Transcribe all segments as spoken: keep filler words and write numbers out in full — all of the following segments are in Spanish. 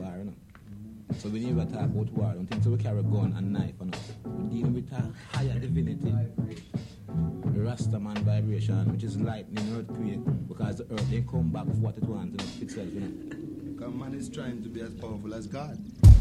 war, you know. So we never talk about war. I don't think so we carry a gun and knife, you know. We're dealing with a higher divinity. The Rastaman vibration, which is lightning, earthquake, because the earth didn't come back with what it wants in itself, you know. Because man is trying to be as powerful as God.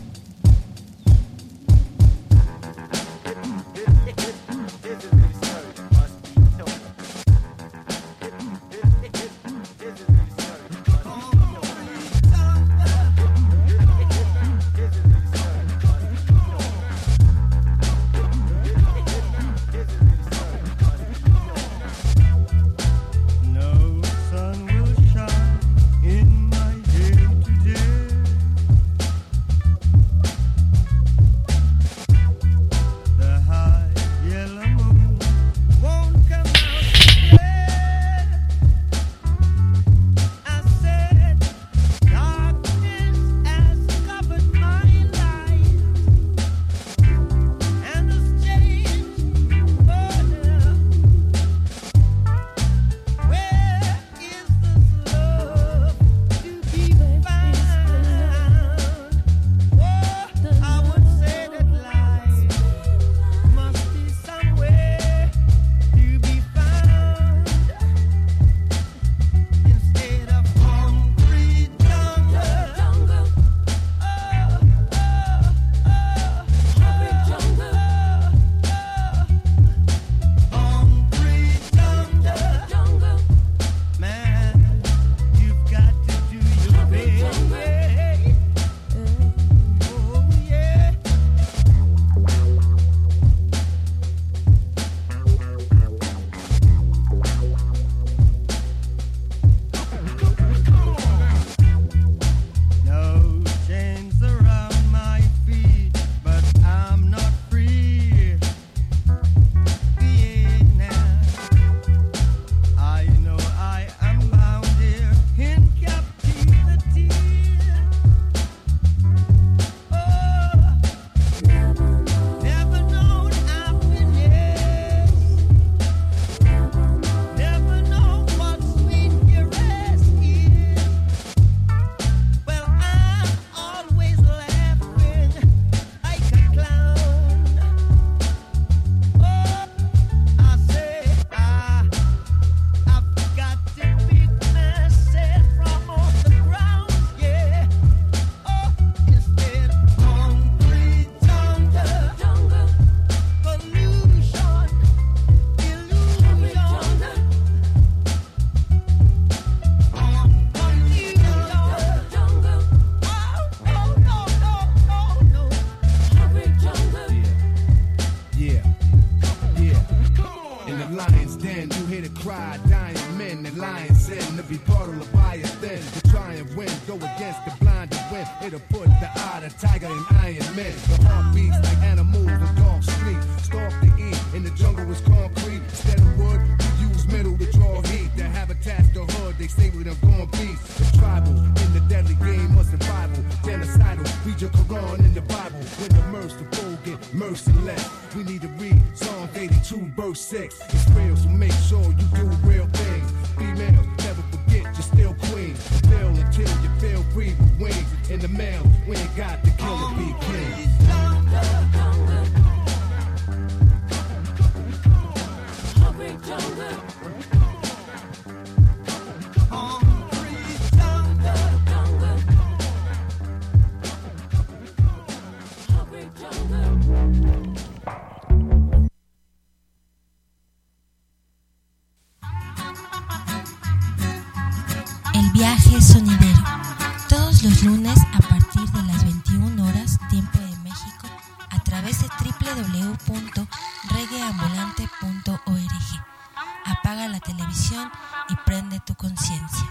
El viaje sonidero, todos los lunes a partir de las veintiuna horas, tiempo de México, a través de doble u doble u doble u punto reggaeambulante punto org. Apaga la televisión y prende tu conciencia.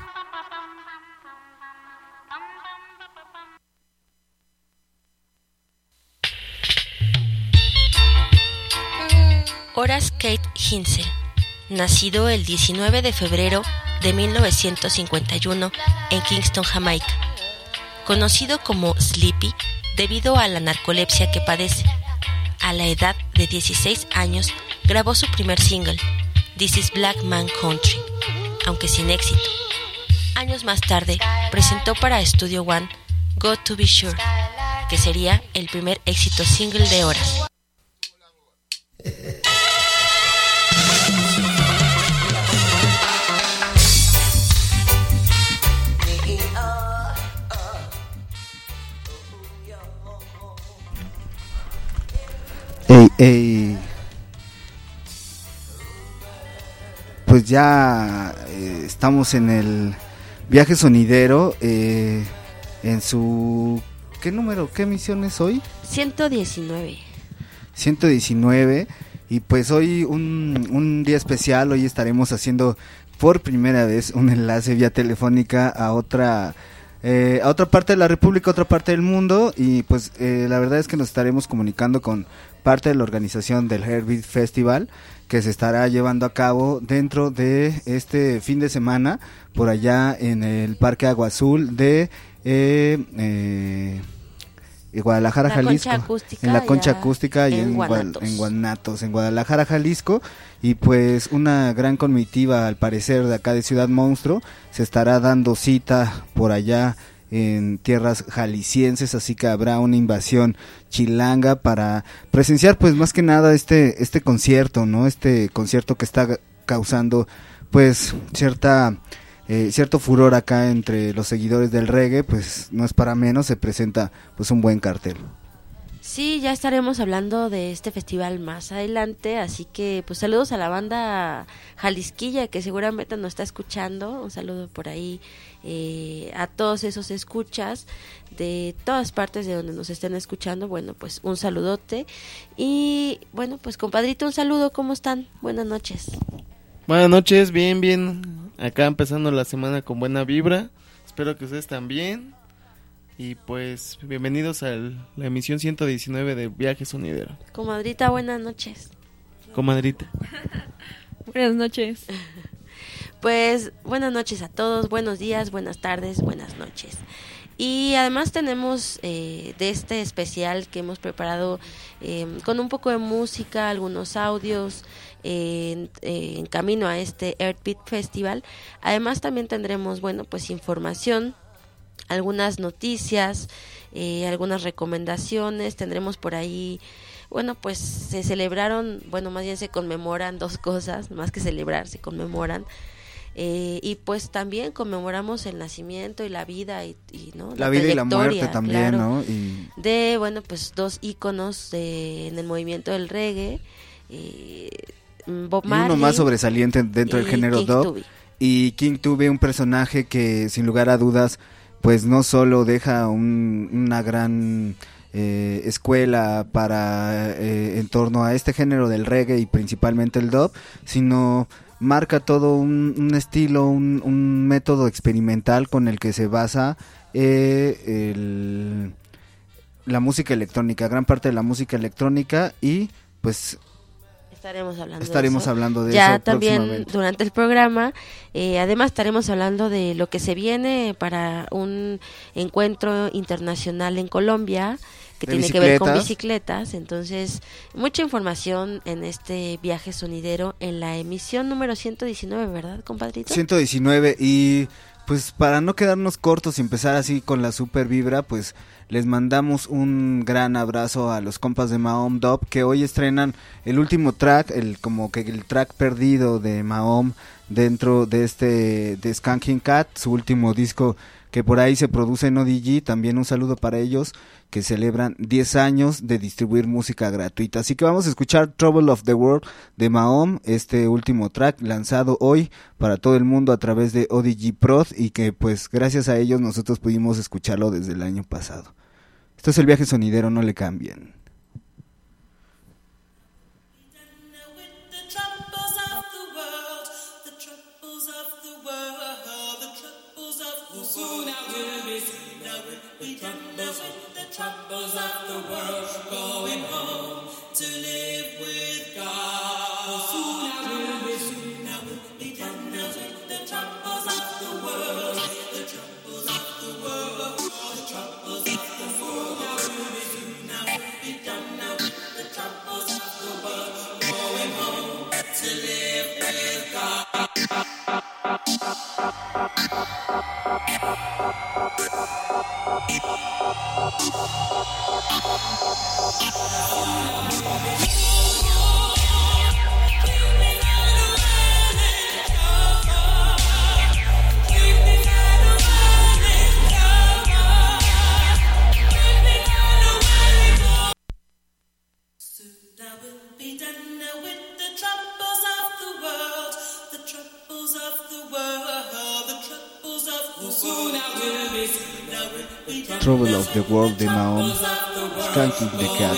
Horace Kate Hinsel, nacido el diecinueve de febrero de mil novecientos cincuenta y uno en Kingston, Jamaica. Conocido como Sleepy debido a la narcolepsia que padece. A la edad de dieciséis años grabó su primer single, This is Black Man Country, aunque sin éxito. Años más tarde presentó para Studio One Got to Be Sure, que sería el primer éxito single de Horas. Ey, ey. Pues ya eh, estamos en el viaje sonidero, eh, en su... ¿Qué número, qué emisión es hoy? ciento diecinueve. ciento diecinueve, y pues hoy un, un día especial. Hoy estaremos haciendo por primera vez un enlace vía telefónica a otra... Eh, a otra parte de la República, a otra parte del mundo, y pues eh, la verdad es que nos estaremos comunicando con parte de la organización del Heartbeat Festival, que se estará llevando a cabo dentro de este fin de semana por allá en el Parque Agua Azul de eh, eh, Guadalajara, la Jalisco, concha acústica, en la concha ya acústica y en en, Guanatos. Gual, en Guanatos, en Guadalajara, Jalisco. Y pues una gran comitiva, al parecer, de acá de Ciudad Monstruo se estará dando cita por allá en tierras jaliscienses, así que habrá una invasión chilanga para presenciar pues más que nada este este concierto, ¿no? Este concierto que está causando pues cierta eh, cierto furor acá entre los seguidores del reggae. Pues no es para menos, se presenta pues un buen cartel. Sí, ya estaremos hablando de este festival más adelante, así que pues saludos a la banda jalisquilla que seguramente nos está escuchando. Un saludo por ahí eh, a todos esos escuchas de todas partes de donde nos estén escuchando. Bueno, pues un saludote. Y bueno, pues compadrito, un saludo, ¿cómo están? Buenas noches. Buenas noches, bien, bien. Acá empezando la semana con buena vibra. Espero que ustedes también. Y pues bienvenidos a la emisión ciento diecinueve de Viaje Sonidero. Comadrita, buenas noches. Comadrita. Buenas noches. Pues buenas noches a todos, buenos días, buenas tardes, buenas noches. Y además tenemos eh, de este especial que hemos preparado eh, con un poco de música, algunos audios eh, en, eh, en camino a este Heartbeat Festival. Además también tendremos, bueno, pues información, algunas noticias, eh, algunas recomendaciones. Tendremos por ahí, bueno, pues se celebraron, bueno, más bien se conmemoran dos cosas, más que celebrar, se conmemoran. Eh, y pues también conmemoramos el nacimiento y la vida y, y ¿no? la, la vida y la muerte también, claro, ¿no? Y... de, bueno, pues dos íconos de, en el movimiento del reggae, eh, Bob Marley, y uno más sobresaliente dentro del género King dub, Tubby. Y King Tubby, un personaje que sin lugar a dudas pues no solo deja un, una gran eh, escuela para eh, en torno a este género del reggae y principalmente el dub, sino marca todo un, un estilo, un, un método experimental con el que se basa eh, el, la música electrónica, gran parte de la música electrónica. Y pues estaremos hablando estaremos de eso. hablando de ya eso también durante el programa. Eh, además estaremos hablando de lo que se viene para un encuentro internacional en Colombia que de tiene que ver con bicicletas. bicicletas. Entonces, mucha información en este viaje sonidero en la emisión número ciento diecinueve, ¿verdad, compadrito? ciento diecinueve. Y pues para no quedarnos cortos y empezar así con la super vibra, pues les mandamos un gran abrazo a los compas de Mahom Dub, que hoy estrenan el último track, el como que el track perdido de Mahom dentro de este de Skanking Cat, su último disco que por ahí se produce en O D G. También un saludo para ellos, que celebran diez años de distribuir música gratuita. Así que vamos a escuchar Trouble of the World de Mahom, este último track lanzado hoy para todo el mundo a través de O D G Prod, y que pues gracias a ellos nosotros pudimos escucharlo desde el año pasado. Esto es el viaje sonidero, no le cambien. Troubles of the world, going home to live with God. Soon I will be, soon I will be done with the troubles of the world, the troubles of the world, the troubles of the world. Soon I will be done with the troubles of the world, going home to live with God. Thank you. Trouble of the World de Mahom, Skanking the Cat.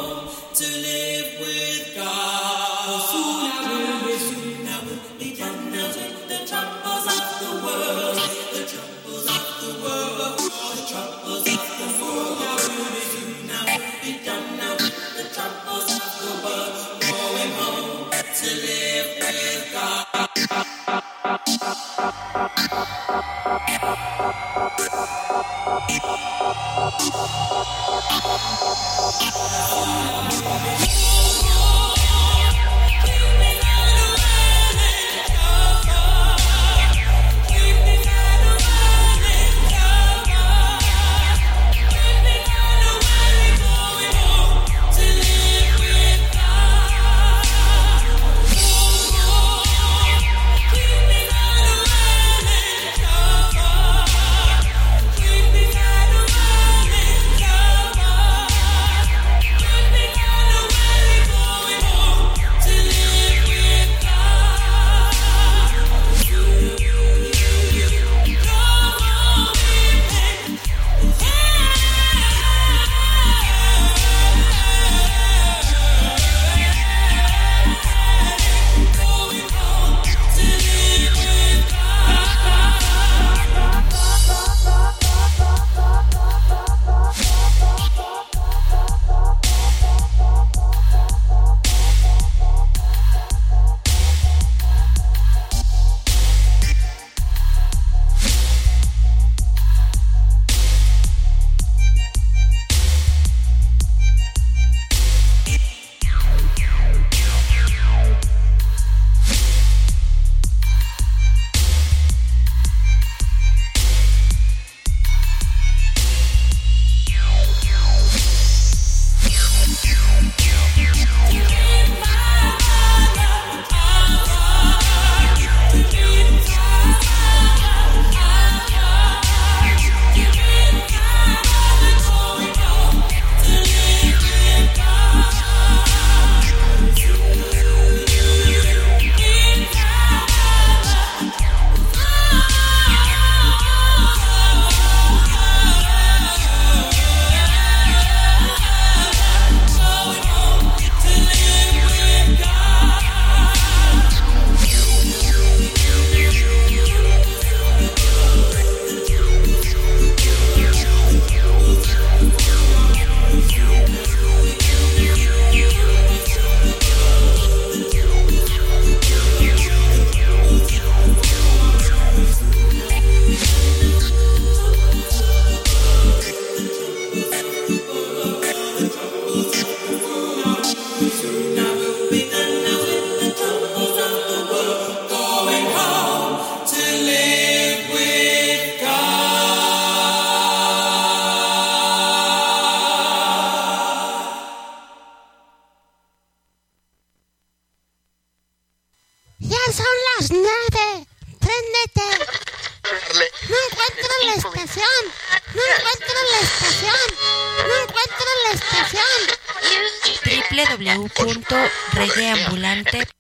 w w w punto reggaeambulante punto com.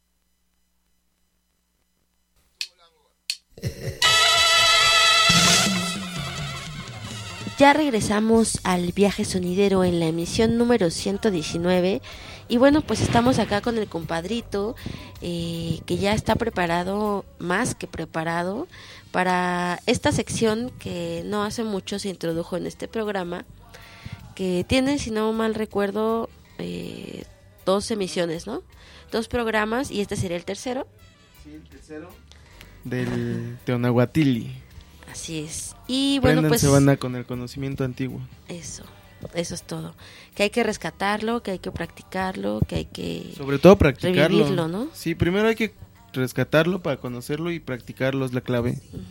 Ya regresamos al viaje sonidero en la emisión número ciento diecinueve y bueno, pues estamos acá con el compadrito eh, que ya está preparado, más que preparado, para esta sección que no hace mucho se introdujo en este programa, que tiene, si no mal recuerdo, eh, dos emisiones, ¿no? Dos programas y este sería el tercero. Sí, el tercero. Del Teonahuatili. Así es. Y bueno, Préndanse, pues banda, con el conocimiento antiguo. Eso, eso es todo. Que hay que rescatarlo, que hay que practicarlo, que hay que Sobre todo practicarlo. revivirlo, ¿no? Sí, primero hay que rescatarlo para conocerlo y practicarlo es la clave. Uh-huh.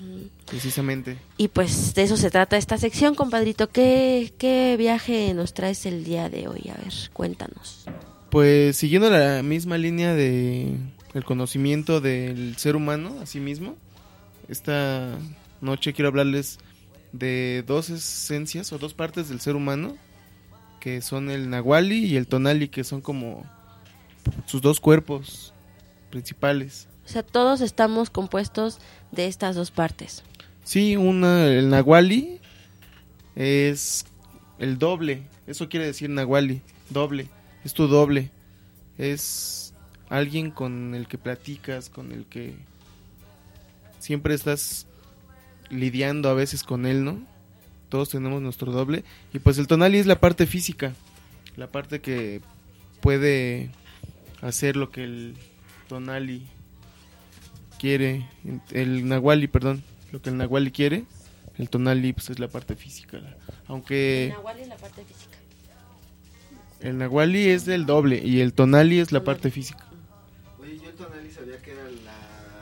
precisamente. Y pues de eso se trata esta sección, compadrito. ¿Qué, qué viaje nos traes el día de hoy? A ver, cuéntanos. Pues siguiendo la misma línea de el conocimiento del ser humano a sí mismo, esta noche quiero hablarles de dos esencias o dos partes del ser humano, que son el nahuali y el tonali, que son como sus dos cuerpos principales. O sea, todos estamos compuestos de estas dos partes. Sí, una, el nahuali es el doble, eso quiere decir nahuali, doble, es tu doble, es alguien con el que platicas, con el que siempre estás lidiando a veces con él, ¿no? Todos tenemos nuestro doble. Y pues el tonali es la parte física, la parte que puede hacer lo que el tonali quiere, el nahuali, perdón, lo que el nahuali quiere. El tonali pues es la parte física, aunque El nahuali es la parte física. el nahuali es del doble y el tonali es la parte física. Oye, yo el tonali sabía que era la...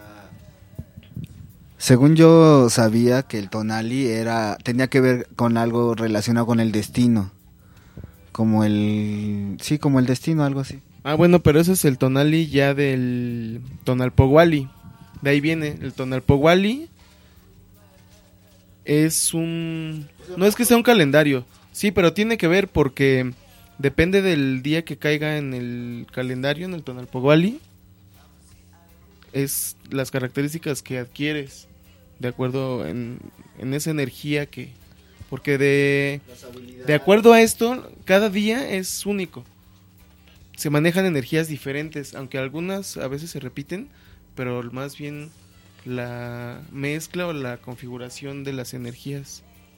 Según yo sabía que el tonali era tenía que ver con algo relacionado con el destino. Como el... Sí, como el destino, algo así. Ah, bueno, pero ese es el tonali ya del tonalpohualli. De ahí viene el tonalpohualli. Es un... No es que sea un calendario. Sí, pero tiene que ver porque depende del día que caiga en el calendario, en el tonalpohualli. Es las características que adquieres de acuerdo en, en esa energía que... Porque de, de acuerdo a esto, cada día es único. Se manejan energías diferentes, aunque algunas a veces se repiten, pero más bien la mezcla o la configuración de las energías.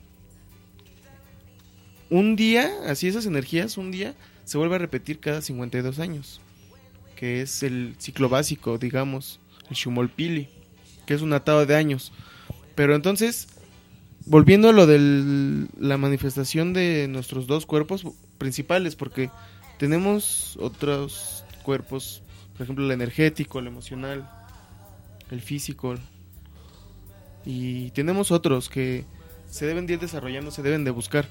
Un día, así esas energías, un día se vuelve a repetir cada cincuenta y dos años, que es el ciclo básico, digamos, el Shumolpili, que es un atado de años. Pero entonces, volviendo a lo de la manifestación de nuestros dos cuerpos principales, porque tenemos otros cuerpos, por ejemplo el energético, el emocional, el físico, y tenemos otros que se deben de ir desarrollando, se deben de buscar.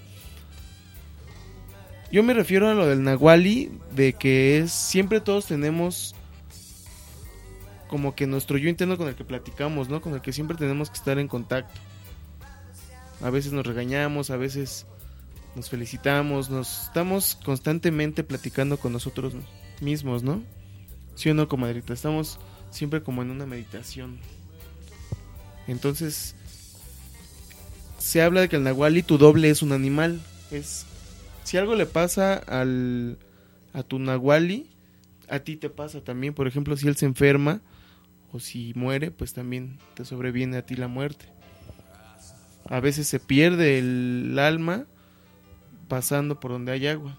Yo me refiero a lo del nahuali, de que es siempre todos tenemos como que nuestro yo interno con el que platicamos, ¿no? Con el que siempre tenemos que estar en contacto. A veces nos regañamos, a veces nos felicitamos, nos estamos constantemente platicando con nosotros mismos, ¿no? ¿Sí o no, comadrita? Estamos siempre como en una meditación. Entonces, se habla de que el nahuali, tu doble, es un animal. Es, si algo le pasa al, a tu nahuali, a ti te pasa también. Por ejemplo, si él se enferma o si muere, pues también te sobreviene a ti la muerte. A veces se pierde el alma pasando por donde hay agua.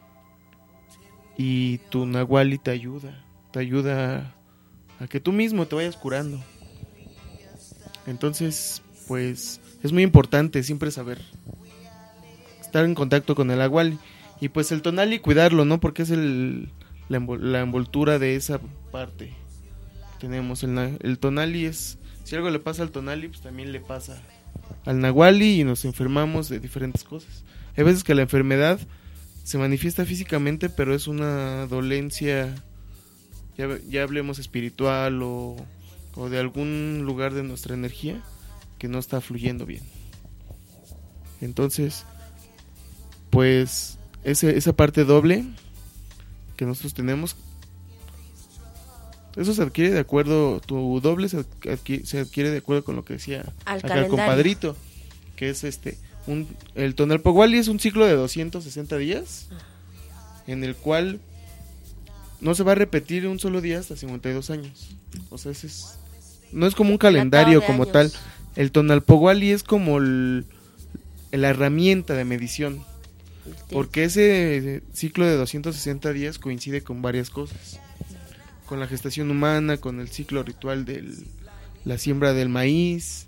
Y tu nahuali te ayuda, te ayuda a, a que tú mismo te vayas curando. Entonces, pues, es muy importante siempre saber estar en contacto con el nahuali. Y pues el tonali, cuidarlo, ¿no? Porque es el, la, envol- la envoltura de esa parte. Tenemos el, na- el tonali es, si algo le pasa al tonali, pues también le pasa al nahuali y nos enfermamos de diferentes cosas. Hay veces que la enfermedad se manifiesta físicamente, pero es una dolencia, ya, ya hablemos espiritual o, o de algún lugar de nuestra energía que no está fluyendo bien. Entonces, pues ese, esa parte doble que nosotros tenemos, eso se adquiere de acuerdo, tu doble se adquiere, se adquiere de acuerdo con lo que decía Al acá el calendario. compadrito, que es este, un, el tonalpohualli es un ciclo de doscientos sesenta días, en el cual no se va a repetir un solo día hasta cincuenta y dos años. O sea, ese es, no es como un calendario como años. tal. El tonalpohualli es como el, la herramienta de medición, porque ese ciclo de doscientos sesenta días coincide con varias cosas. Con la gestación humana, con el ciclo ritual de la siembra del maíz.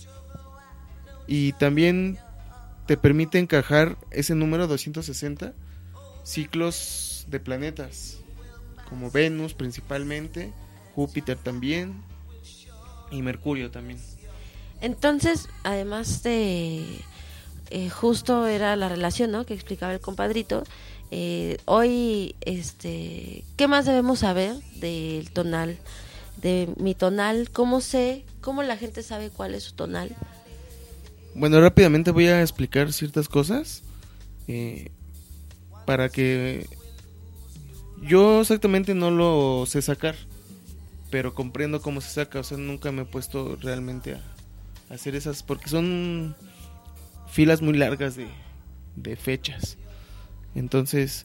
Y también te permite encajar ese número doscientos sesenta ciclos de planetas, como Venus principalmente, Júpiter también y Mercurio también. Entonces, además de eh, justo era la relación, ¿no?, que explicaba el compadrito. Eh, hoy, este, ¿qué más debemos saber del tonal, de mi tonal? ¿Cómo sé, cómo la gente sabe cuál es su tonal? Bueno, rápidamente voy a explicar ciertas cosas eh, para que yo exactamente no lo sé sacar, pero comprendo cómo se saca. O sea, nunca me he puesto realmente a, a hacer esas, porque son filas muy largas de, de fechas. Entonces,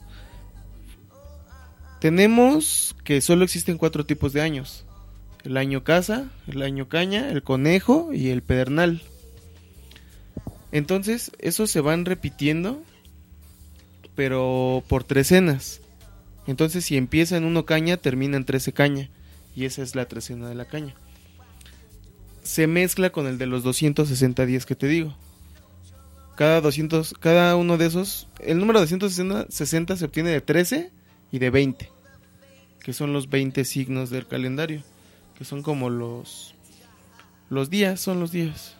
tenemos que solo existen cuatro tipos de años: el año casa, el año caña, el conejo y el pedernal. Entonces, esos se van repitiendo, pero por trecenas. Entonces, si empieza en uno caña, termina en trece caña, y esa es la trecena de la caña. Se mezcla con el de los doscientos sesenta días que te digo. Cada doscientos, cada uno de esos, el número doscientos sesenta se obtiene de trece y de veinte, que son los veinte signos del calendario, que son como los los días, son los días.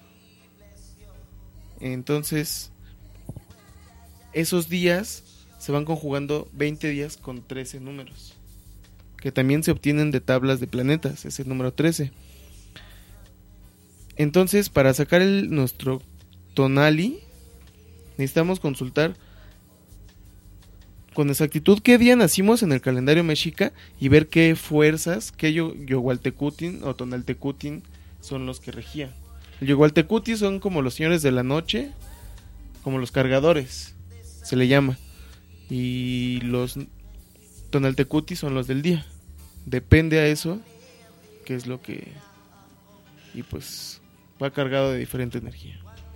Entonces, esos días se van conjugando veinte días con trece números, que también se obtienen de tablas de planetas, es el número trece. Entonces, para sacar el, nuestro tonali, necesitamos consultar con exactitud qué día nacimos en el calendario mexica y ver qué fuerzas, qué Yogualtecutin o Tonaltecutin son los que regían. El Yogualtecutin son como los señores de la noche, como los cargadores, se le llama. Y los Tonaltecuti son los del día. Depende a eso qué es lo que... Y pues va cargado de diferente energía.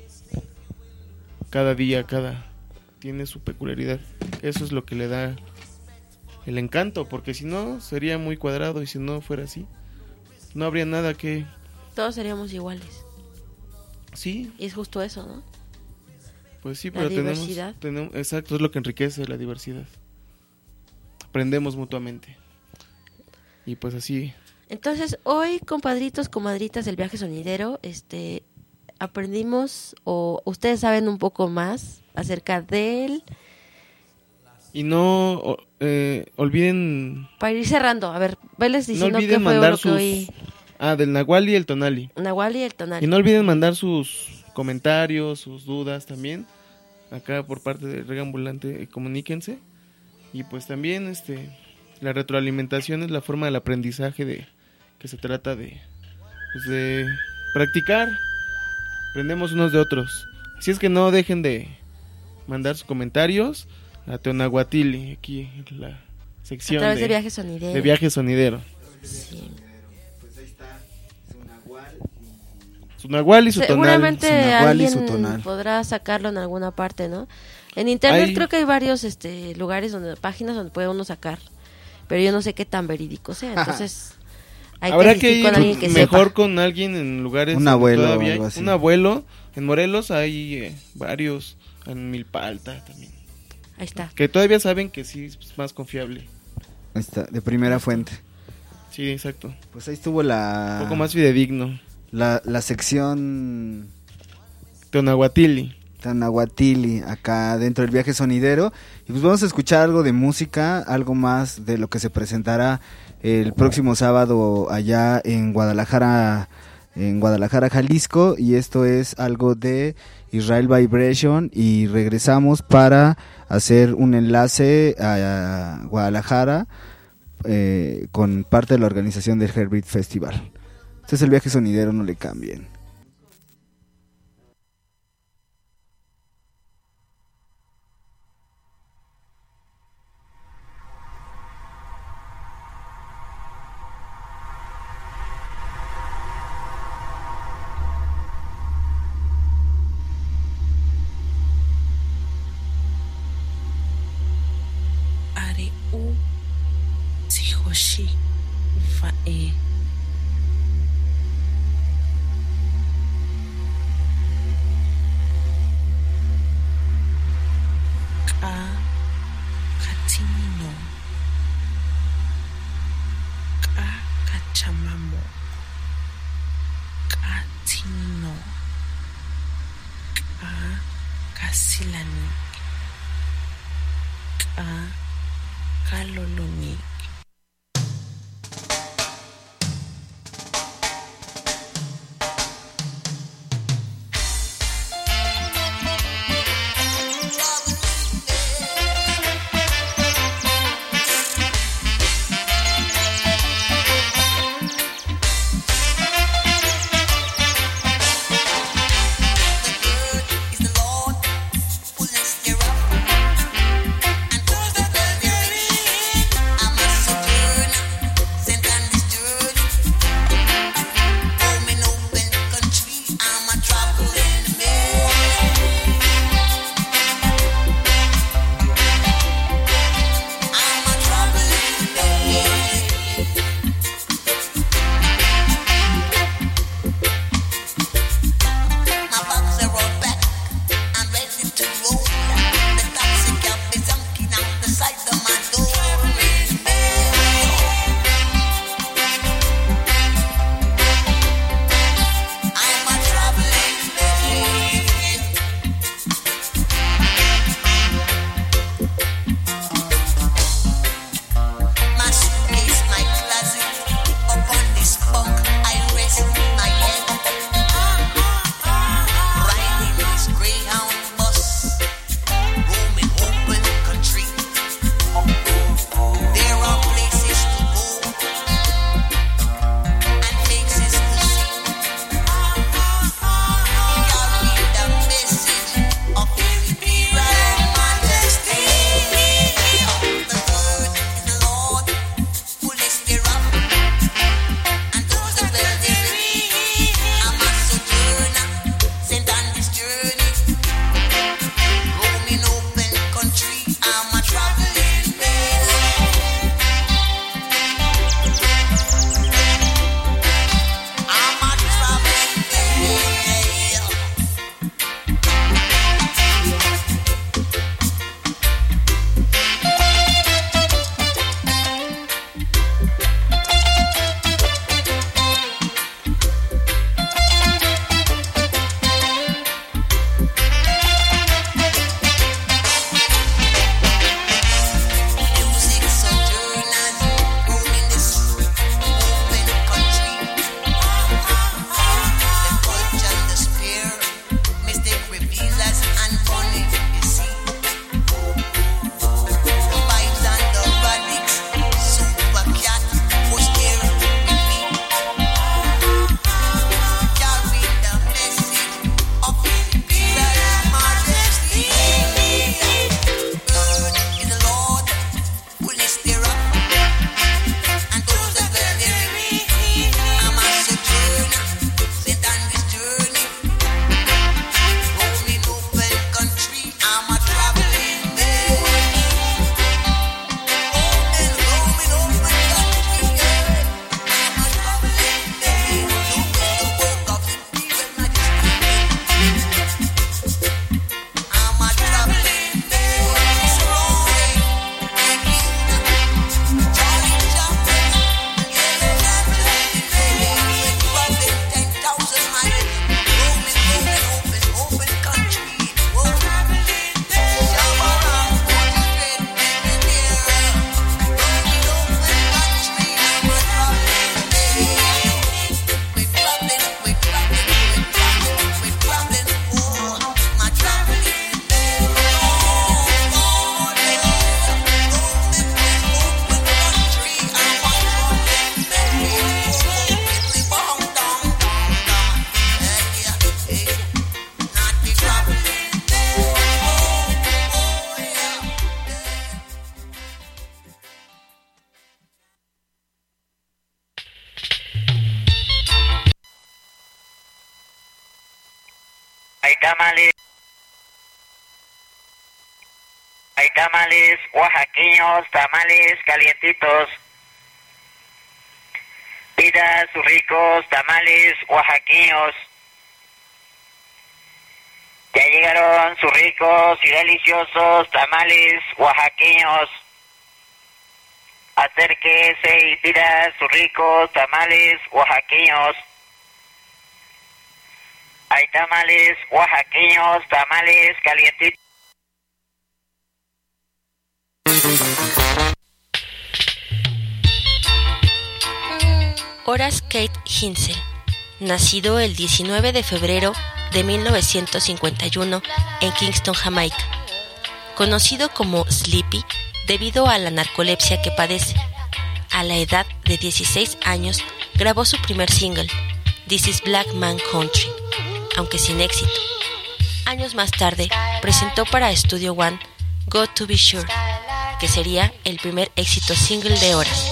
Cada día, cada... tiene su peculiaridad. Eso es lo que le da el encanto, porque si no sería muy cuadrado, y si no fuera así, no habría nada que... Todos seríamos iguales. Sí. Y es justo eso, ¿no? Pues sí, La pero diversidad. tenemos, tenemos... Exacto, es lo que enriquece la diversidad. Aprendemos mutuamente. Y pues así... Entonces, hoy, compadritos, comadritas del viaje sonidero, este, aprendimos, o ustedes saben un poco más acerca del... Y no eh, olviden... Para ir cerrando, a ver, veles No diciendo olviden qué fue mandar lo que sus... hoy... Ah, del Nahual y el Tonali. Nahual y el Tonali. Y no olviden mandar sus comentarios, sus dudas también. Acá por parte de Rega Ambulante, eh, comuníquense. Y pues también este la retroalimentación es la forma del aprendizaje de que se trata de, pues de practicar. Aprendemos unos de otros. Así es que no dejen de mandar sus comentarios a Teonahuatili, aquí en la sección a través de, de viaje sonidero. de viaje sonidero. Sí. Pues ahí está, su nahual y... Su Nahual y su Tonal. Seguramente Su nahual y alguien su tonal. podrá sacarlo en alguna parte, ¿no? En internet Hay- creo que hay varios este lugares, donde páginas donde puede uno sacar, pero yo no sé qué tan verídico sea, entonces hay Habrá que que asistir ir con alguien que mejor sepa. con alguien en lugares Un donde abuelo o todavía hay- algo así. un abuelo. En Morelos hay eh, varios, en Milpa Alta también, Ahí está. que todavía saben que sí es más confiable. Ahí está, de primera fuente. Sí, exacto. Pues ahí estuvo la... Un poco más fidedigno. La, la sección Teonahuatili. Tanahuatili, acá dentro del viaje sonidero. Y pues vamos a escuchar algo de música, algo más de lo que se presentará el próximo sábado allá en Guadalajara, en Guadalajara, Jalisco. Y esto es algo de Israel Vibration. Y regresamos para hacer un enlace a Guadalajara eh, con parte de la organización del Heartbeat Festival. Este es el viaje sonidero, no le cambien. Are u tihoshi fa e ka katimino ka kachamamo ka tino ka kasilanik ka kalolonik. tamales, hay tamales oaxaqueños, tamales calientitos. Pida sus ricos tamales oaxaqueños. Ya llegaron sus ricos y deliciosos tamales oaxaqueños. Acérquese y pida sus ricos tamales oaxaqueños. Hay tamales oaxaqueños, tamales calientitos. Horace Kate Hinsel, nacido el diecinueve de febrero de mil novecientos cincuenta y uno en Kingston, Jamaica. Conocido como Sleepy debido a la narcolepsia que padece. A la edad de dieciséis años grabó su primer single, This is Black Man Country, aunque sin éxito. Años más tarde presentó para Studio One Got to Be Sure, que sería el primer éxito single de Horace.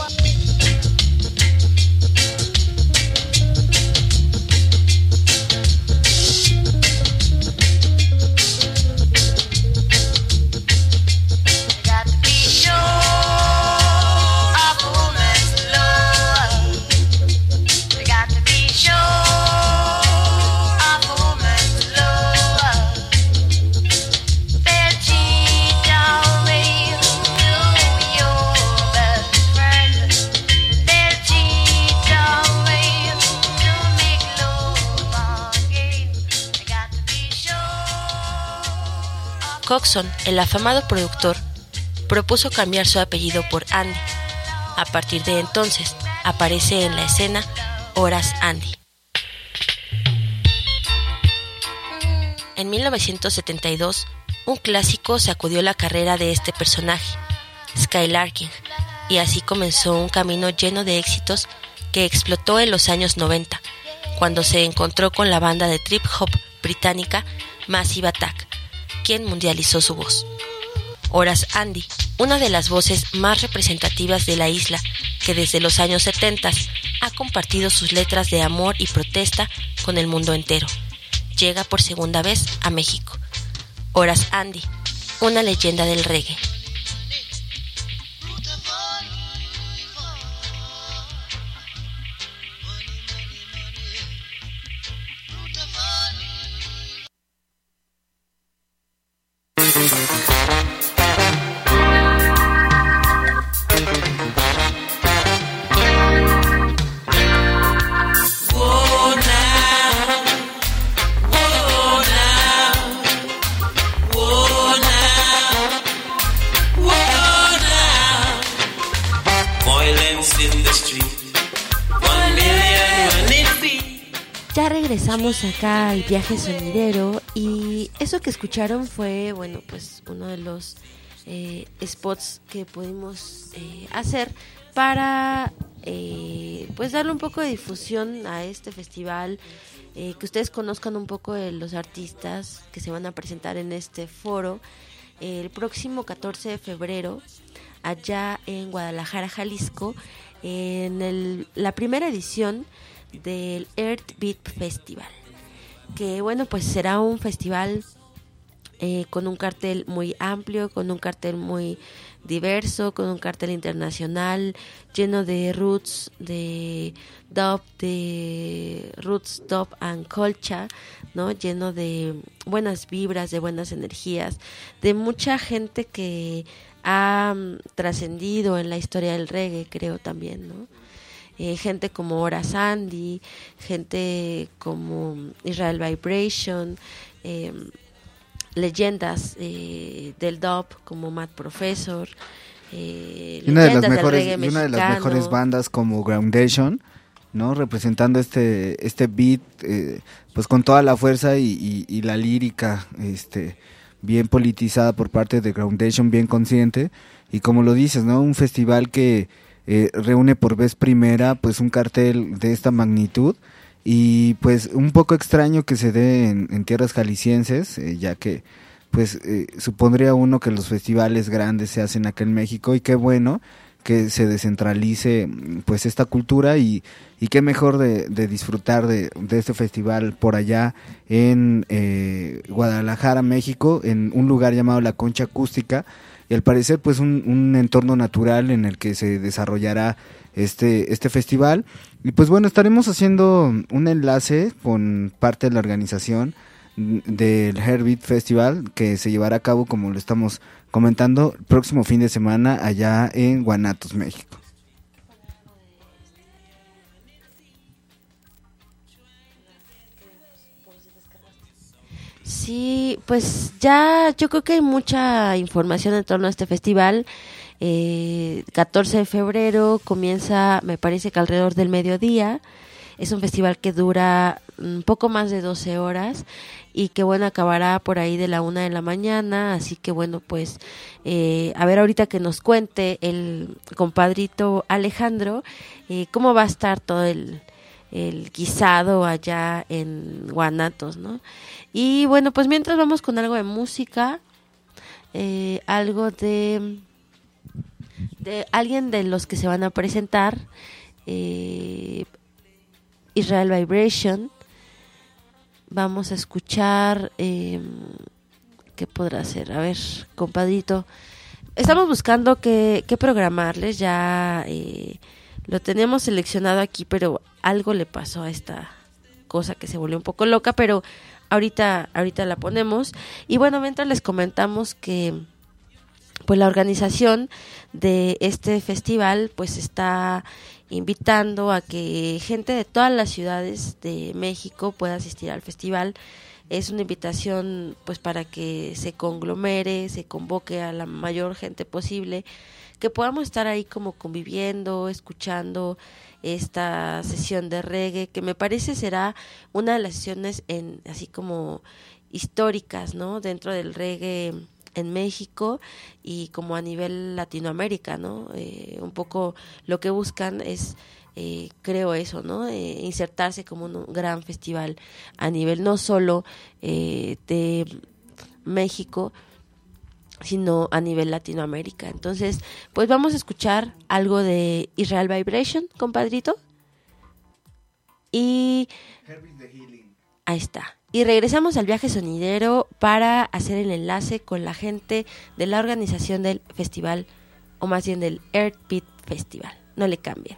Coxon, el afamado productor, propuso cambiar su apellido por Andy. A partir de entonces, aparece en la escena Horace Andy. En mil novecientos setenta y dos, un clásico sacudió la carrera de este personaje, Skylarking, y así comenzó un camino lleno de éxitos que explotó en los años noventa, cuando se encontró con la banda de trip hop británica Massive Attack, quien mundializó su voz. Horace Andy, una de las voces más representativas de la isla, que desde los años setenta ha compartido sus letras de amor y protesta con el mundo entero, llega por segunda vez a México. Horace Andy, una leyenda del reggae. Ya regresamos acá al viaje sonidero y eso que escucharon fue, bueno, pues uno de los eh, spots que pudimos eh, hacer para eh, pues darle un poco de difusión a este festival, eh, que ustedes conozcan un poco de los artistas que se van a presentar en este foro eh, el próximo catorce de febrero allá en Guadalajara, Jalisco, en el, la primera edición del Earth Beat Festival, que bueno, pues será un festival eh, con un cartel muy amplio, con un cartel muy diverso, con un cartel internacional lleno de roots, de dub, de roots, dub and culture, ¿no? Lleno de buenas vibras, de buenas energías, de mucha gente que ha um, trascendido en la historia del reggae, creo también, ¿no? Eh, gente como Horace Andy, gente como Israel Vibration, eh, leyendas eh, del dub como Mad Professor, eh, y una de las leyendas mejores del reggae y una de las mexicano. mejores bandas como Groundation, ¿no? Representando este este beat, eh, pues con toda la fuerza y, y, y la lírica, este, bien politizada por parte de Groundation, bien consciente, y como lo dices, ¿no? Un festival que Eh, reúne por vez primera pues un cartel de esta magnitud, y pues un poco extraño que se dé en, en tierras jaliscienses, eh, ya que pues eh, supondría uno que los festivales grandes se hacen acá en México, y qué bueno que se descentralice pues esta cultura, y, y qué mejor de, de disfrutar de, de este festival por allá en eh, Guadalajara, México, en un lugar llamado La Concha Acústica, y al parecer pues un, un entorno natural en el que se desarrollará este este festival. Y pues bueno, estaremos haciendo un enlace con parte de la organización del Heartbeat Festival, que se llevará a cabo, como lo estamos comentando, el próximo fin de semana allá en Guanatos, México. Sí, pues ya yo creo que hay mucha información en torno a este festival. Eh, catorce de febrero comienza, me parece que alrededor del mediodía. Es un festival que dura un poco más de doce horas y que bueno, acabará por ahí de la una de la mañana, así que bueno, pues eh, a ver ahorita que nos cuente el compadrito Alejandro eh, cómo va a estar todo el, el guisado allá en Guanatos, ¿no? Y bueno, pues mientras vamos con algo de música, eh, algo de, de alguien de los que se van a presentar, eh, Israel Vibration. Vamos a escuchar, eh, ¿qué podrá ser? A ver, compadrito, estamos buscando qué, qué programarles, ya eh, lo tenemos seleccionado aquí, pero algo le pasó a esta cosa que se volvió un poco loca, pero ahorita, ahorita la ponemos. Y bueno, mientras les comentamos que pues la organización de este festival pues está invitando a que gente de todas las ciudades de México pueda asistir al festival. Es una invitación pues para que se conglomere, se convoque a la mayor gente posible, que podamos estar ahí como conviviendo, escuchando esta sesión de reggae, que me parece será una de las sesiones en así como históricas, ¿no? Dentro del reggae en México y como a nivel Latinoamérica, ¿no? Eh, un poco lo que buscan es, eh, creo eso, ¿no? Eh, insertarse como un gran festival a nivel no solo eh, de México, sino a nivel Latinoamérica. Entonces, pues vamos a escuchar algo de Israel Vibration, compadrito. Y ahí está. Y regresamos al viaje sonidero para hacer el enlace con la gente de la organización del festival, o más bien del Earth Beat Festival. No le cambien.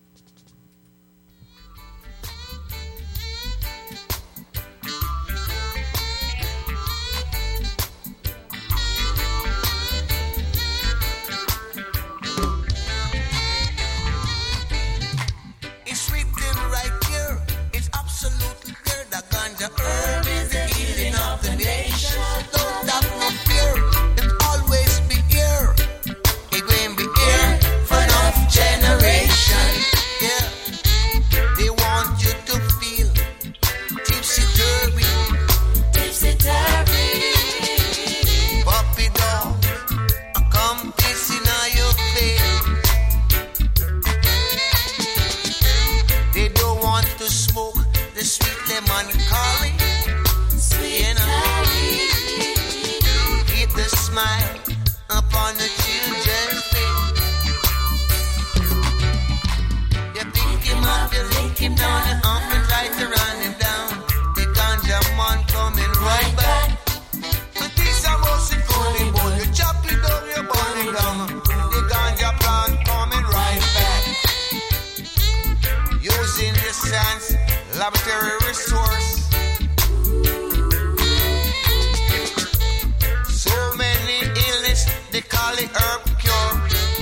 The herb is the healing of the nation. Don't have no fear. It always be here. It will be here for enough generation. Yeah. They want you to feel tipsy turvy. Tipsy turvy. Puppy dog. Come pissing on your face. They don't want to smoke the sweet lemon curry, sweet you know, keep the smile upon the children's face. You pick him up, you lick him down, you up and try to run him down. The ganja man coming right back. But this a most important bone, you chop it down, you burn it down. The ganja plant coming right back. Using the science laboratory resource. So many illness, they call it herb cure.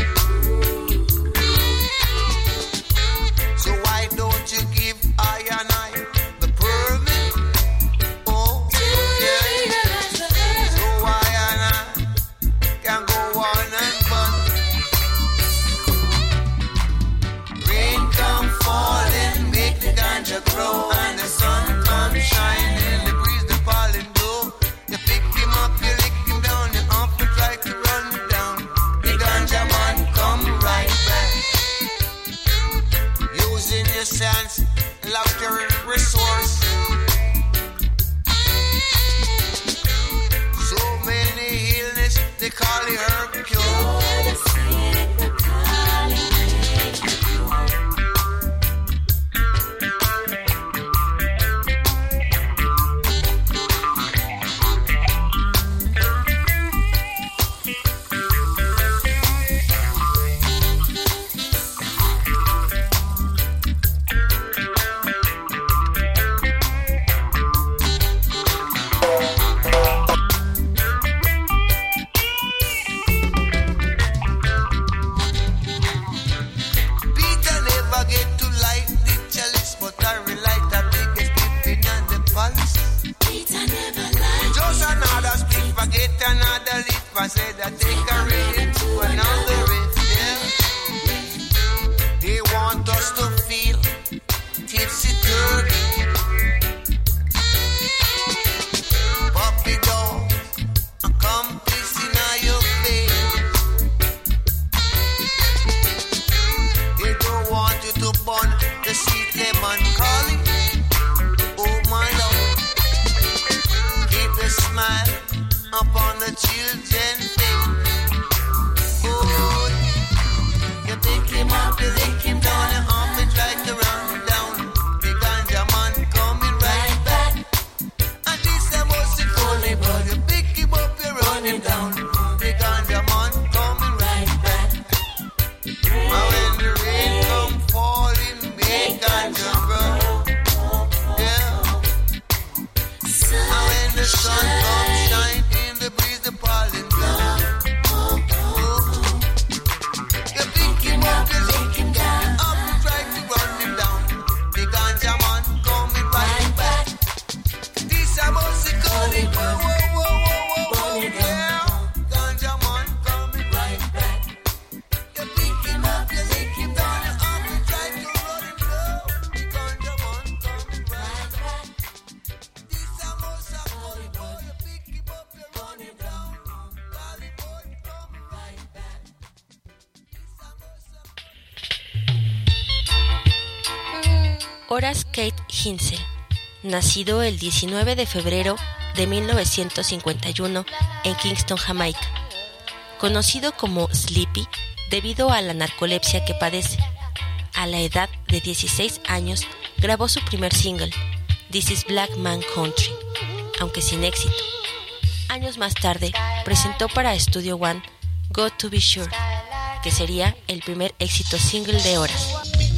So why don't you give I and I the permit? Oh, yeah. So why and I can go on and fun. Rain come falling, make the ganja grow, and the sun come shining, the breeze the pollen blow. You pick him up, you lick him down, you up and try to run him down. The ganja man come right back. Using your sense, love your resource. So many illness, they call it herb cure. Horace Kate Hinsel, nacido el diecinueve de febrero de mil novecientos cincuenta y uno en Kingston, Jamaica. Conocido como Sleepy debido a la narcolepsia que padece. A la edad de dieciséis años grabó su primer single, This is Black Man Country, aunque sin éxito. Años más tarde presentó para Studio One Got to Be Sure, que sería el primer éxito single de Horace.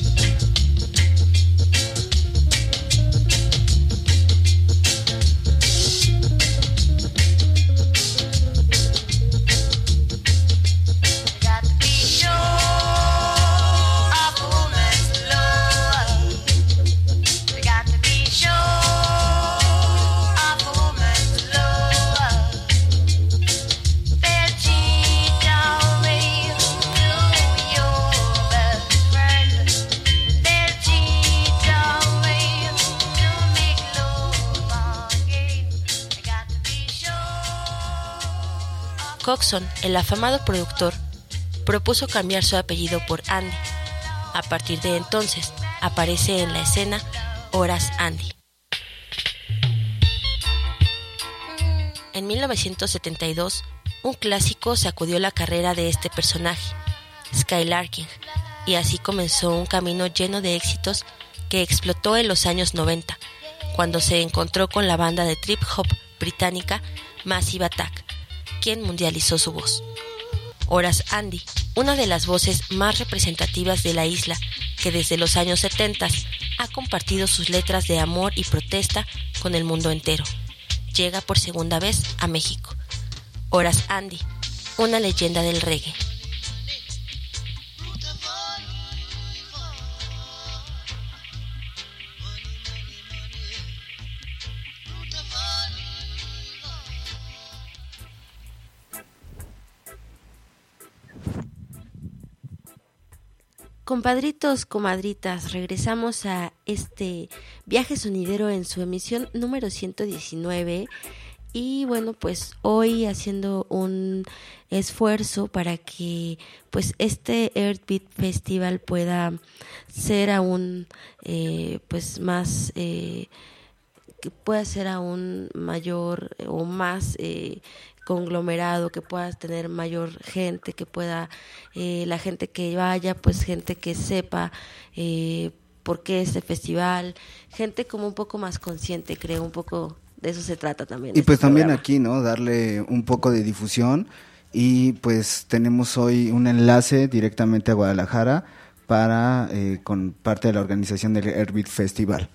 Coxon, el afamado productor, propuso cambiar su apellido por Andy. A partir de entonces, aparece en la escena Horace Andy. En mil novecientos setenta y dos, un clásico sacudió la carrera de este personaje, Skylarking, y así comenzó un camino lleno de éxitos que explotó en los años noventa, cuando se encontró con la banda de trip hop británica Massive Attack, quien mundializó su voz. Horace Andy, una de las voces más representativas de la isla, que desde los años setenta ha compartido sus letras de amor y protesta con el mundo entero, llega por segunda vez a México. Horace Andy, una leyenda del reggae. Compadritos, comadritas, regresamos a este viaje sonidero en su emisión número ciento diecinueve y bueno, pues hoy haciendo un esfuerzo para que pues este Earthbeat Festival pueda ser aún eh, pues más eh, que pueda ser aún mayor o más eh, conglomerado, que puedas tener mayor gente, que pueda eh, la gente que vaya, pues gente que sepa eh, por qué este festival, gente como un poco más consciente, creo, un poco de eso se trata también. Y pues este también programa. aquí, ¿no? Darle un poco de difusión y pues tenemos hoy un enlace directamente a Guadalajara para eh, con parte de la organización del Earthbeat Festival.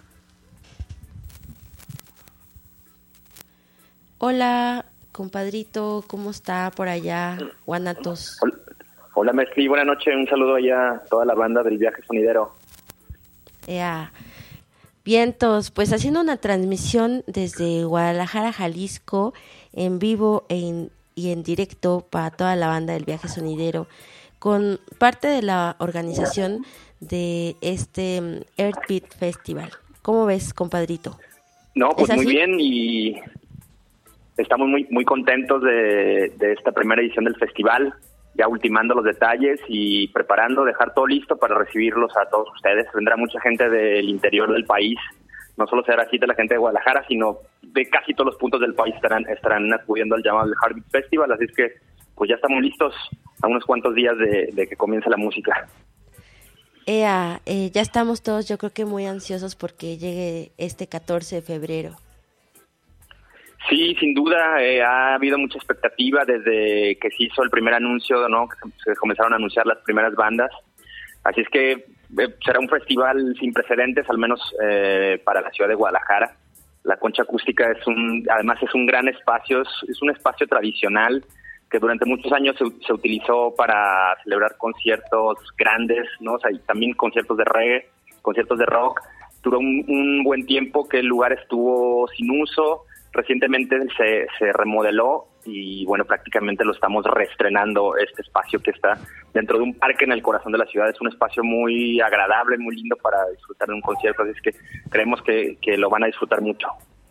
Hola, compadrito, ¿cómo está por allá, Guanatos? Hola, hola Mesli, buenas noches, un saludo allá a toda la banda del viaje sonidero. Ea. Vientos, pues haciendo una transmisión desde Guadalajara, Jalisco, en vivo e in, y en directo para toda la banda del viaje sonidero, con parte de la organización de este Earthbeat Festival. ¿Cómo ves, compadrito? No, pues ¿Es muy así? bien y estamos muy muy contentos de, de esta primera edición del festival, ya ultimando los detalles y preparando, dejar todo listo para recibirlos a todos ustedes. Vendrá mucha gente del interior del país, no solo será aquí de la gente de Guadalajara, sino de casi todos los puntos del país estarán estarán acudiendo al llamado del Heartbeat Festival, así es que pues ya estamos listos a unos cuantos días de, de que comience la música. Ea, eh, ya estamos todos, yo creo que muy ansiosos porque llegue este catorce de febrero. Sí, sin duda, eh, ha habido mucha expectativa desde que se hizo el primer anuncio, ¿no? Que se comenzaron a anunciar las primeras bandas. Así es que eh, será un festival sin precedentes, al menos eh, para la ciudad de Guadalajara. La Concha Acústica es un, además es un gran espacio, es, es un espacio tradicional que durante muchos años se, se utilizó para celebrar conciertos grandes, ¿no? O sea, y también conciertos de reggae, conciertos de rock. Duró un, un buen tiempo que el lugar estuvo sin uso. Recientemente se, se remodeló y bueno, prácticamente lo estamos reestrenando, este espacio que está dentro de un parque en el corazón de la ciudad. Es un espacio muy agradable, muy lindo para disfrutar de un concierto, así es que creemos que, que lo van a disfrutar mucho.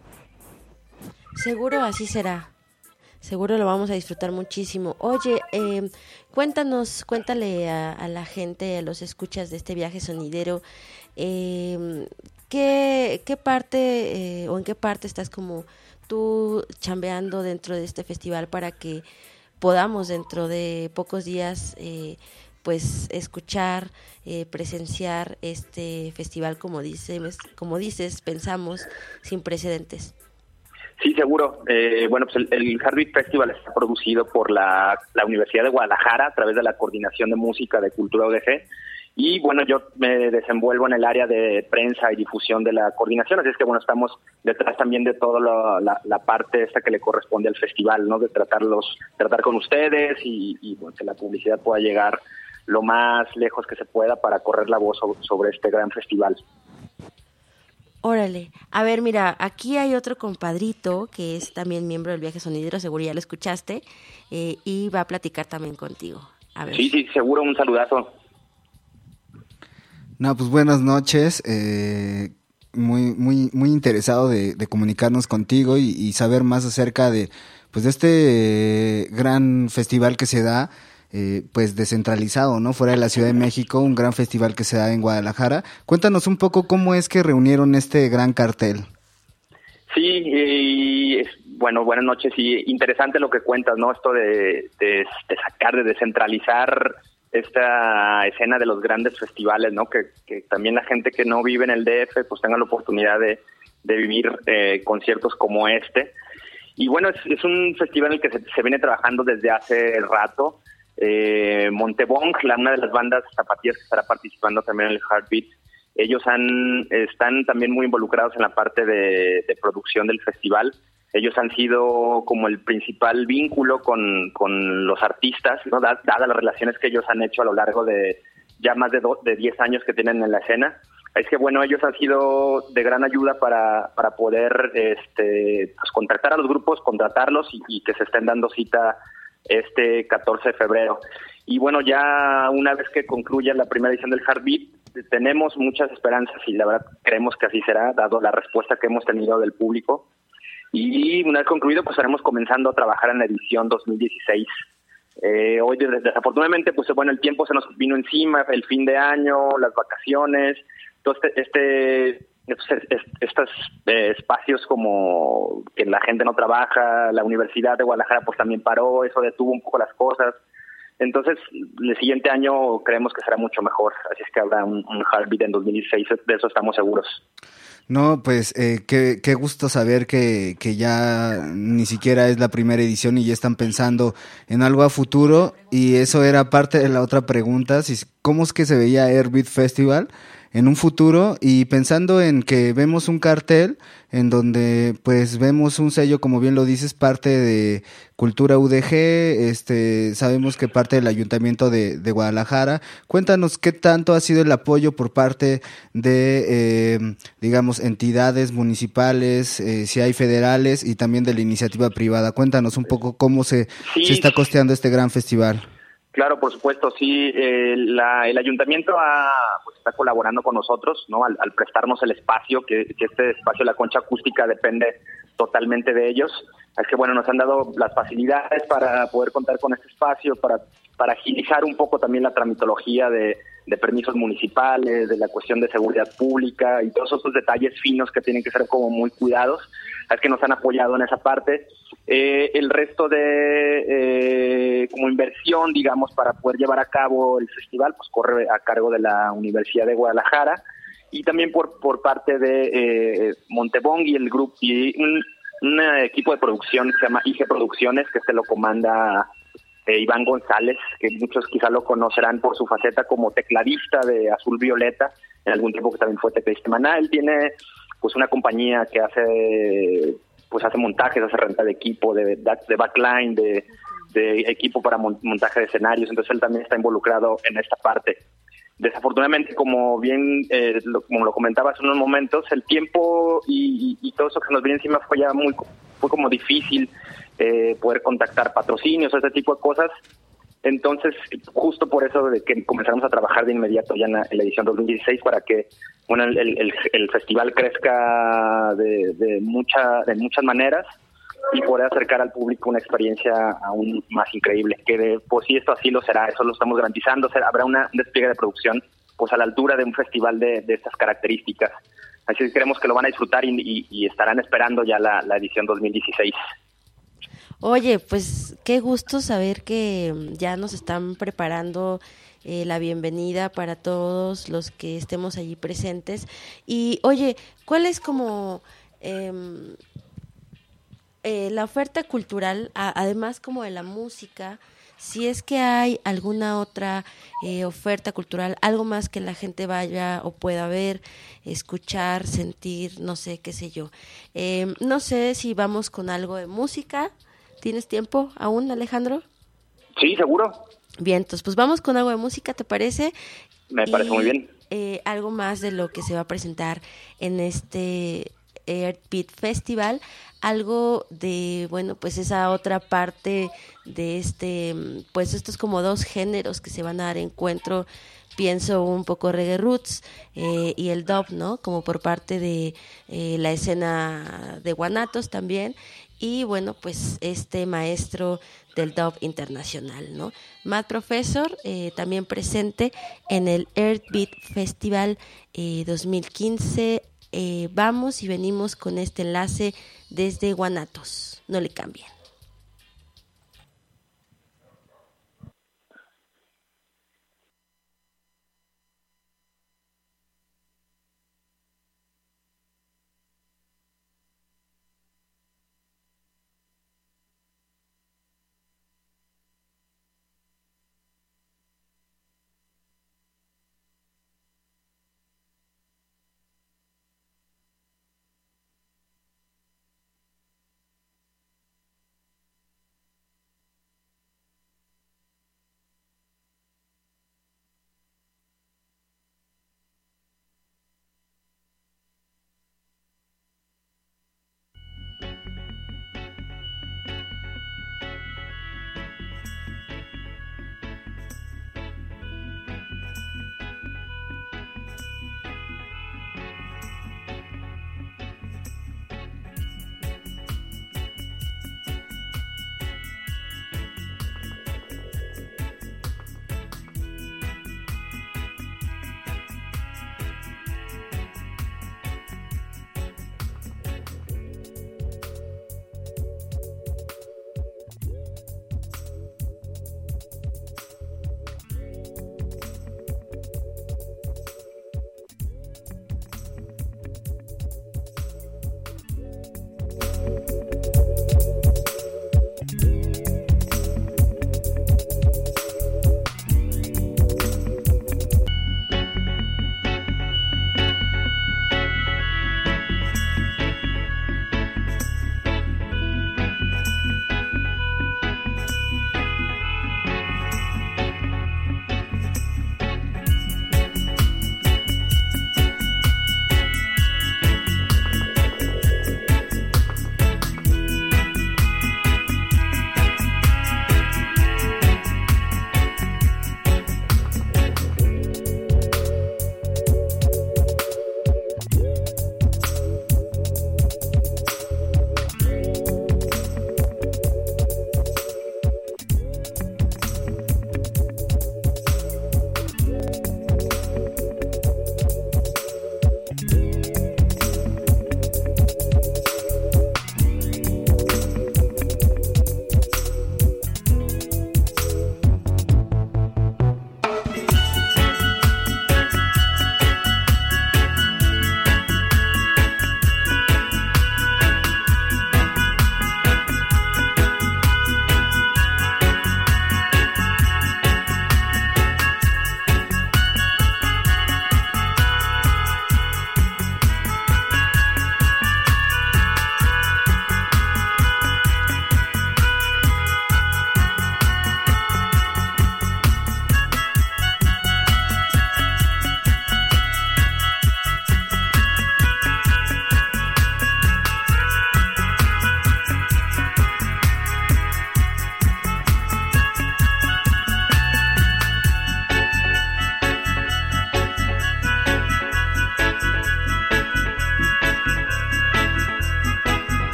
Seguro así será, seguro lo vamos a disfrutar muchísimo. Oye, eh, cuéntanos, cuéntale a, a la gente, a los escuchas de este viaje sonidero, eh, ¿qué, qué parte eh, o en qué parte estás como tú chambeando dentro de este festival para que podamos dentro de pocos días eh, pues escuchar, eh, presenciar este festival como dices, como dices, pensamos, sin precedentes? Sí, seguro. Eh, bueno, pues el, el Heartbeat Festival está producido por la, la Universidad de Guadalajara a través de la Coordinación de Música de Cultura U D G. Y bueno, yo me desenvuelvo en el área de prensa y difusión de la coordinación, así es que bueno, estamos detrás también de toda la, la, la parte esta que le corresponde al festival, ¿no? De tratarlos, tratar con ustedes y, y bueno, que la publicidad pueda llegar lo más lejos que se pueda para correr la voz sobre, sobre este gran festival. Órale, a ver, mira, aquí hay otro compadrito que es también miembro del Viaje Sonidero, seguro ya lo escuchaste, eh, y va a platicar también contigo. A ver. Sí, sí, seguro, un saludazo. No, pues buenas noches, eh, muy muy muy interesado de, de comunicarnos contigo y, y saber más acerca de pues de este eh, gran festival que se da, eh, pues descentralizado, ¿no? Fuera de la Ciudad de México, un gran festival que se da en Guadalajara. Cuéntanos un poco cómo es que reunieron este gran cartel. Sí, y bueno, buenas noches, y interesante lo que cuentas, ¿no? Esto de, de, de sacar, de descentralizar esta escena de los grandes festivales, ¿no? Que, que también la gente que no vive en el D F pues tenga la oportunidad de, de vivir eh, conciertos como este. Y bueno, es, es un festival en el que se, se viene trabajando desde hace rato. Eh, Montebong, la, una de las bandas zapatillas que estará participando también en el Heartbeat, ellos han están también muy involucrados en la parte de, de producción del festival. Ellos han sido como el principal vínculo con, con los artistas, ¿no? Dadas las relaciones que ellos han hecho a lo largo de ya más de, do, de diez años que tienen en la escena. Es que bueno, ellos han sido de gran ayuda para, para poder este, pues, contactar a los grupos, contratarlos y, y que se estén dando cita este catorce de febrero. Y bueno, ya una vez que concluya la primera edición del Heartbeat, tenemos muchas esperanzas y la verdad creemos que así será, dado la respuesta que hemos tenido del público. Y una vez concluido, pues estaremos comenzando a trabajar en la edición dos mil dieciséis. Eh, hoy, desafortunadamente, pues bueno, el tiempo se nos vino encima, el fin de año, las vacaciones, todo este, este estos, estos eh, espacios como que la gente no trabaja, la Universidad de Guadalajara pues también paró, eso detuvo un poco las cosas. Entonces, el siguiente año creemos que será mucho mejor, así es que habrá un, un Heartbeat en dos mil dieciséis, de eso estamos seguros. No, pues eh, qué, qué gusto saber que, que ya ni siquiera es la primera edición y ya están pensando en algo a futuro, y eso era parte de la otra pregunta, si cómo es que se veía Heartbeat Festival en un futuro, y pensando en que vemos un cartel en donde pues vemos un sello, como bien lo dices, parte de Cultura U D G, este, sabemos que parte del Ayuntamiento de, de Guadalajara. Cuéntanos qué tanto ha sido el apoyo por parte de, eh, digamos, entidades municipales, eh, si hay federales, y también de la iniciativa privada. Cuéntanos un poco cómo se, sí. se está costeando este gran festival. Claro, por supuesto, sí. Eh, la, el ayuntamiento ha, pues, está colaborando con nosotros, ¿no? Al, al prestarnos el espacio, que, que este espacio, la concha acústica, depende totalmente de ellos. Es que, bueno, nos han dado las facilidades para poder contar con este espacio, para, para agilizar un poco también la tramitología de, de permisos municipales, de la cuestión de seguridad pública y todos esos detalles finos que tienen que ser como muy cuidados. Es que nos han apoyado en esa parte. Eh, el resto de eh, como inversión, digamos, para poder llevar a cabo el festival, pues corre a cargo de la Universidad de Guadalajara, y también por por parte de eh, Montebong y el grupo y un, un equipo de producción que se llama I G Producciones, que se lo comanda eh, Iván González, que muchos quizá lo conocerán por su faceta como tecladista de Azul Violeta, en algún tiempo que también fue tecladista Maná. Él tiene pues una compañía que hace pues hace montajes, hace renta de equipo, de, de backline, de, de equipo para montaje de escenarios, entonces él también está involucrado en esta parte. Desafortunadamente, como bien eh, lo, como lo comentaba hace unos momentos, el tiempo y, y, y todo eso que nos viene encima fue ya muy fue como difícil eh, poder contactar patrocinios, ese tipo de cosas. Entonces, justo por eso de que comenzamos a trabajar de inmediato ya en la, en la edición dos mil dieciséis para que bueno el, el, el festival crezca de, de, mucha, de muchas maneras y poder acercar al público una experiencia aún más increíble, que de pues sí, esto así lo será, eso lo estamos garantizando. O sea, habrá una, un despliegue de producción pues a la altura de un festival de, de estas características. Así que creemos que lo van a disfrutar y, y, y estarán esperando ya la, la edición dos mil dieciséis. Oye, pues qué gusto saber que ya nos están preparando eh, la bienvenida para todos los que estemos allí presentes. Y oye, ¿cuál es como eh, eh, la oferta cultural, a, además como de la música? Si es que hay alguna otra eh, oferta cultural, algo más que la gente vaya o pueda ver, escuchar, sentir, no sé, qué sé yo. Eh, no sé si vamos con algo de música. ¿Tienes tiempo aún, Alejandro? Sí, seguro. Bien, entonces pues vamos con algo de música, ¿te parece? Me parece y, muy bien. Eh, algo más de lo que se va a presentar en este Earthbeat Festival, algo de, bueno, pues esa otra parte de este, pues estos como dos géneros que se van a dar encuentro, pienso un poco reggae roots eh, y el dub, ¿no? Como por parte de eh, la escena de Guanatos también, y bueno, pues este maestro del dub internacional, ¿no? Matt Professor, eh, también presente en el Earthbeat Festival eh, dos mil quince. Eh, vamos y venimos con este enlace desde Guanatos. No le cambien.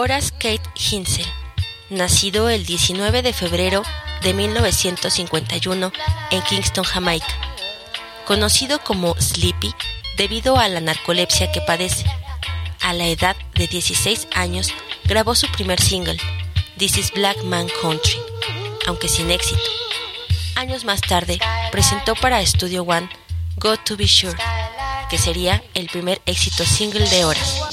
Horace Kate Hinsel, nacido el diecinueve de febrero de mil novecientos cincuenta y uno en Kingston, Jamaica. Conocido como Sleepy debido a la narcolepsia que padece. A la edad de dieciséis años grabó su primer single, This is Black Man Country, aunque sin éxito. Años más tarde presentó para Studio One Got to Be Sure, que sería el primer éxito single de Horace.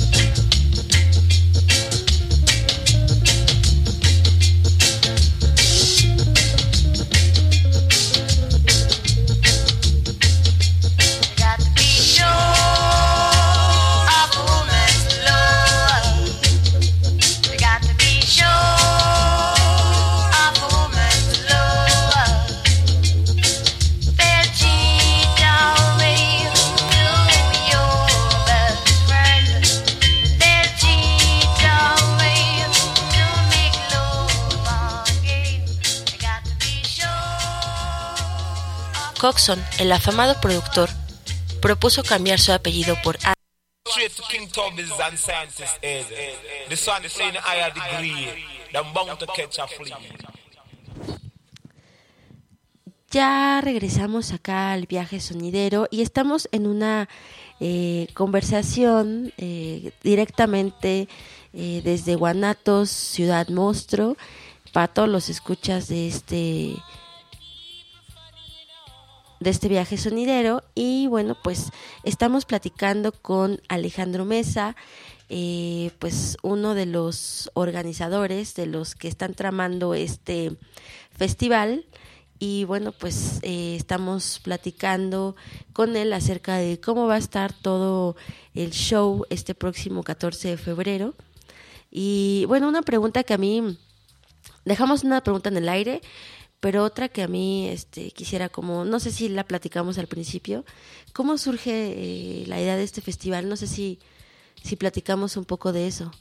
Coxon, el afamado productor, propuso cambiar su apellido por A. Ya regresamos acá al viaje sonidero y estamos en una eh, conversación eh, directamente eh, desde Guanatos, Ciudad Monstruo, para todos los escuchas de este de este viaje sonidero. Y bueno, pues estamos platicando con Alejandro Mesa, eh, pues uno de los organizadores, de los que están tramando este festival. Y bueno, pues eh, estamos platicando con él acerca de cómo va a estar todo el show este próximo catorce de febrero. Y bueno, una pregunta que a mí, dejamos una pregunta en el aire, pero otra que a mí este, quisiera como, no sé si la platicamos al principio, ¿cómo surge eh, la idea de este festival? No sé si, si platicamos un poco de eso.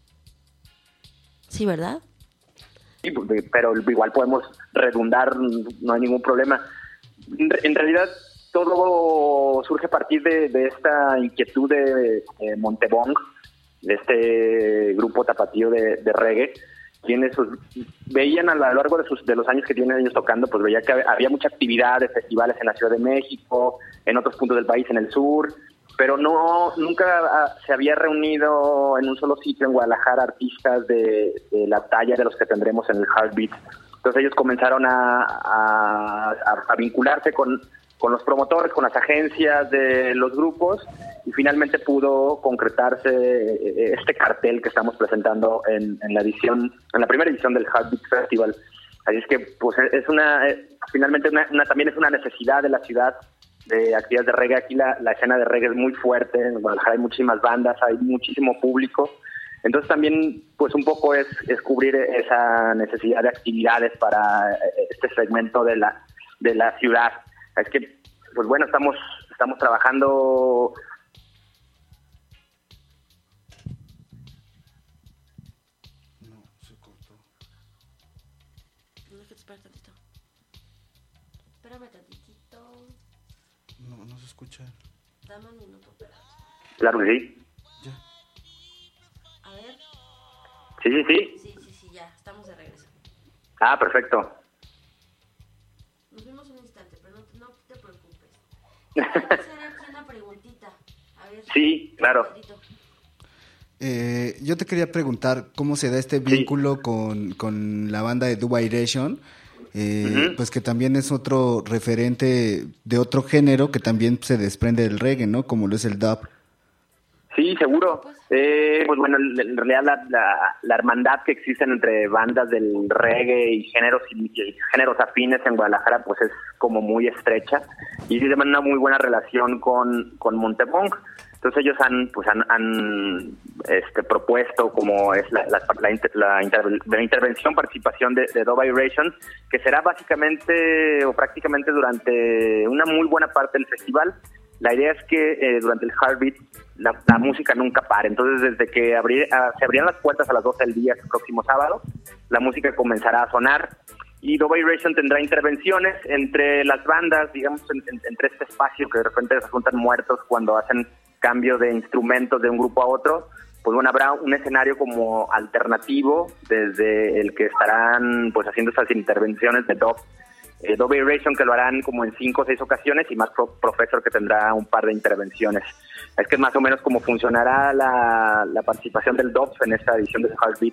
Sí, ¿verdad? Sí, pero igual podemos redundar, no hay ningún problema. En realidad todo surge a partir de, de esta inquietud de eh, Montebong, de este grupo tapatío de, de reggae, quienes pues, veían a lo largo de, sus, de los años que tienen ellos tocando, pues veía que había mucha actividad de festivales en la Ciudad de México, en otros puntos del país, en el sur, pero no nunca se había reunido en un solo sitio en Guadalajara artistas de, de la talla de los que tendremos en el Heartbeat. Entonces ellos comenzaron a, a, a vincularse con, con los promotores, con las agencias de los grupos, y finalmente pudo concretarse este cartel que estamos presentando en, en la edición, en la primera edición del Heartbeat Festival. Así es que pues es una, finalmente una, una, también es una necesidad de la ciudad de actividades de reggae. Aquí la, la escena de reggae es muy fuerte, en Guadalajara hay muchísimas bandas, hay muchísimo público, entonces también pues un poco es, es cubrir esa necesidad de actividades para este segmento de la, de la ciudad. Es que pues bueno, estamos, estamos trabajando. Espérame tantitito. No, no se escucha. Dame un minuto, espera. Claro que sí. Ya. A ver. Sí, sí, sí. Sí, sí, sí, ya. Estamos de regreso. Ah, perfecto. Nos vemos un instante, pero no, no te preocupes. Quiero hacer aquí una preguntita. A ver. Sí, claro. Eh, yo te quería preguntar cómo se da este vínculo sí. con, con la banda de Dubairation. Eh, uh-huh. Pues que también es otro referente de otro género que también se desprende del reggae, ¿no? Como lo es el dub. Sí, seguro. Eh, pues bueno, en realidad la, la, la hermandad que existe entre bandas del reggae y géneros y, y géneros afines en Guadalajara pues es como muy estrecha y tienen una muy buena relación con, con Montebong. Entonces ellos han pues han, han este propuesto como es la, la, la, inter, la, inter, la intervención, participación de, de Dubairation, que será básicamente o prácticamente durante una muy buena parte del festival. La idea es que eh, durante el Heartbeat la, la música nunca pare. Entonces desde que abrir, uh, se abrían las puertas a las doce del día el próximo sábado, la música comenzará a sonar. Y Dubairation tendrá intervenciones entre las bandas, digamos, en, en, entre este espacio que de repente se juntan muertos cuando hacen cambio de instrumentos de un grupo a otro. pues bueno, habrá un escenario como alternativo desde el que estarán pues haciendo esas intervenciones de dub, eh, dub Vibration, que lo harán como en cinco o seis ocasiones, y más pro- Professor, que tendrá un par de intervenciones. Es que es más o menos como funcionará la, la participación del dub en esta edición de Heartbeats.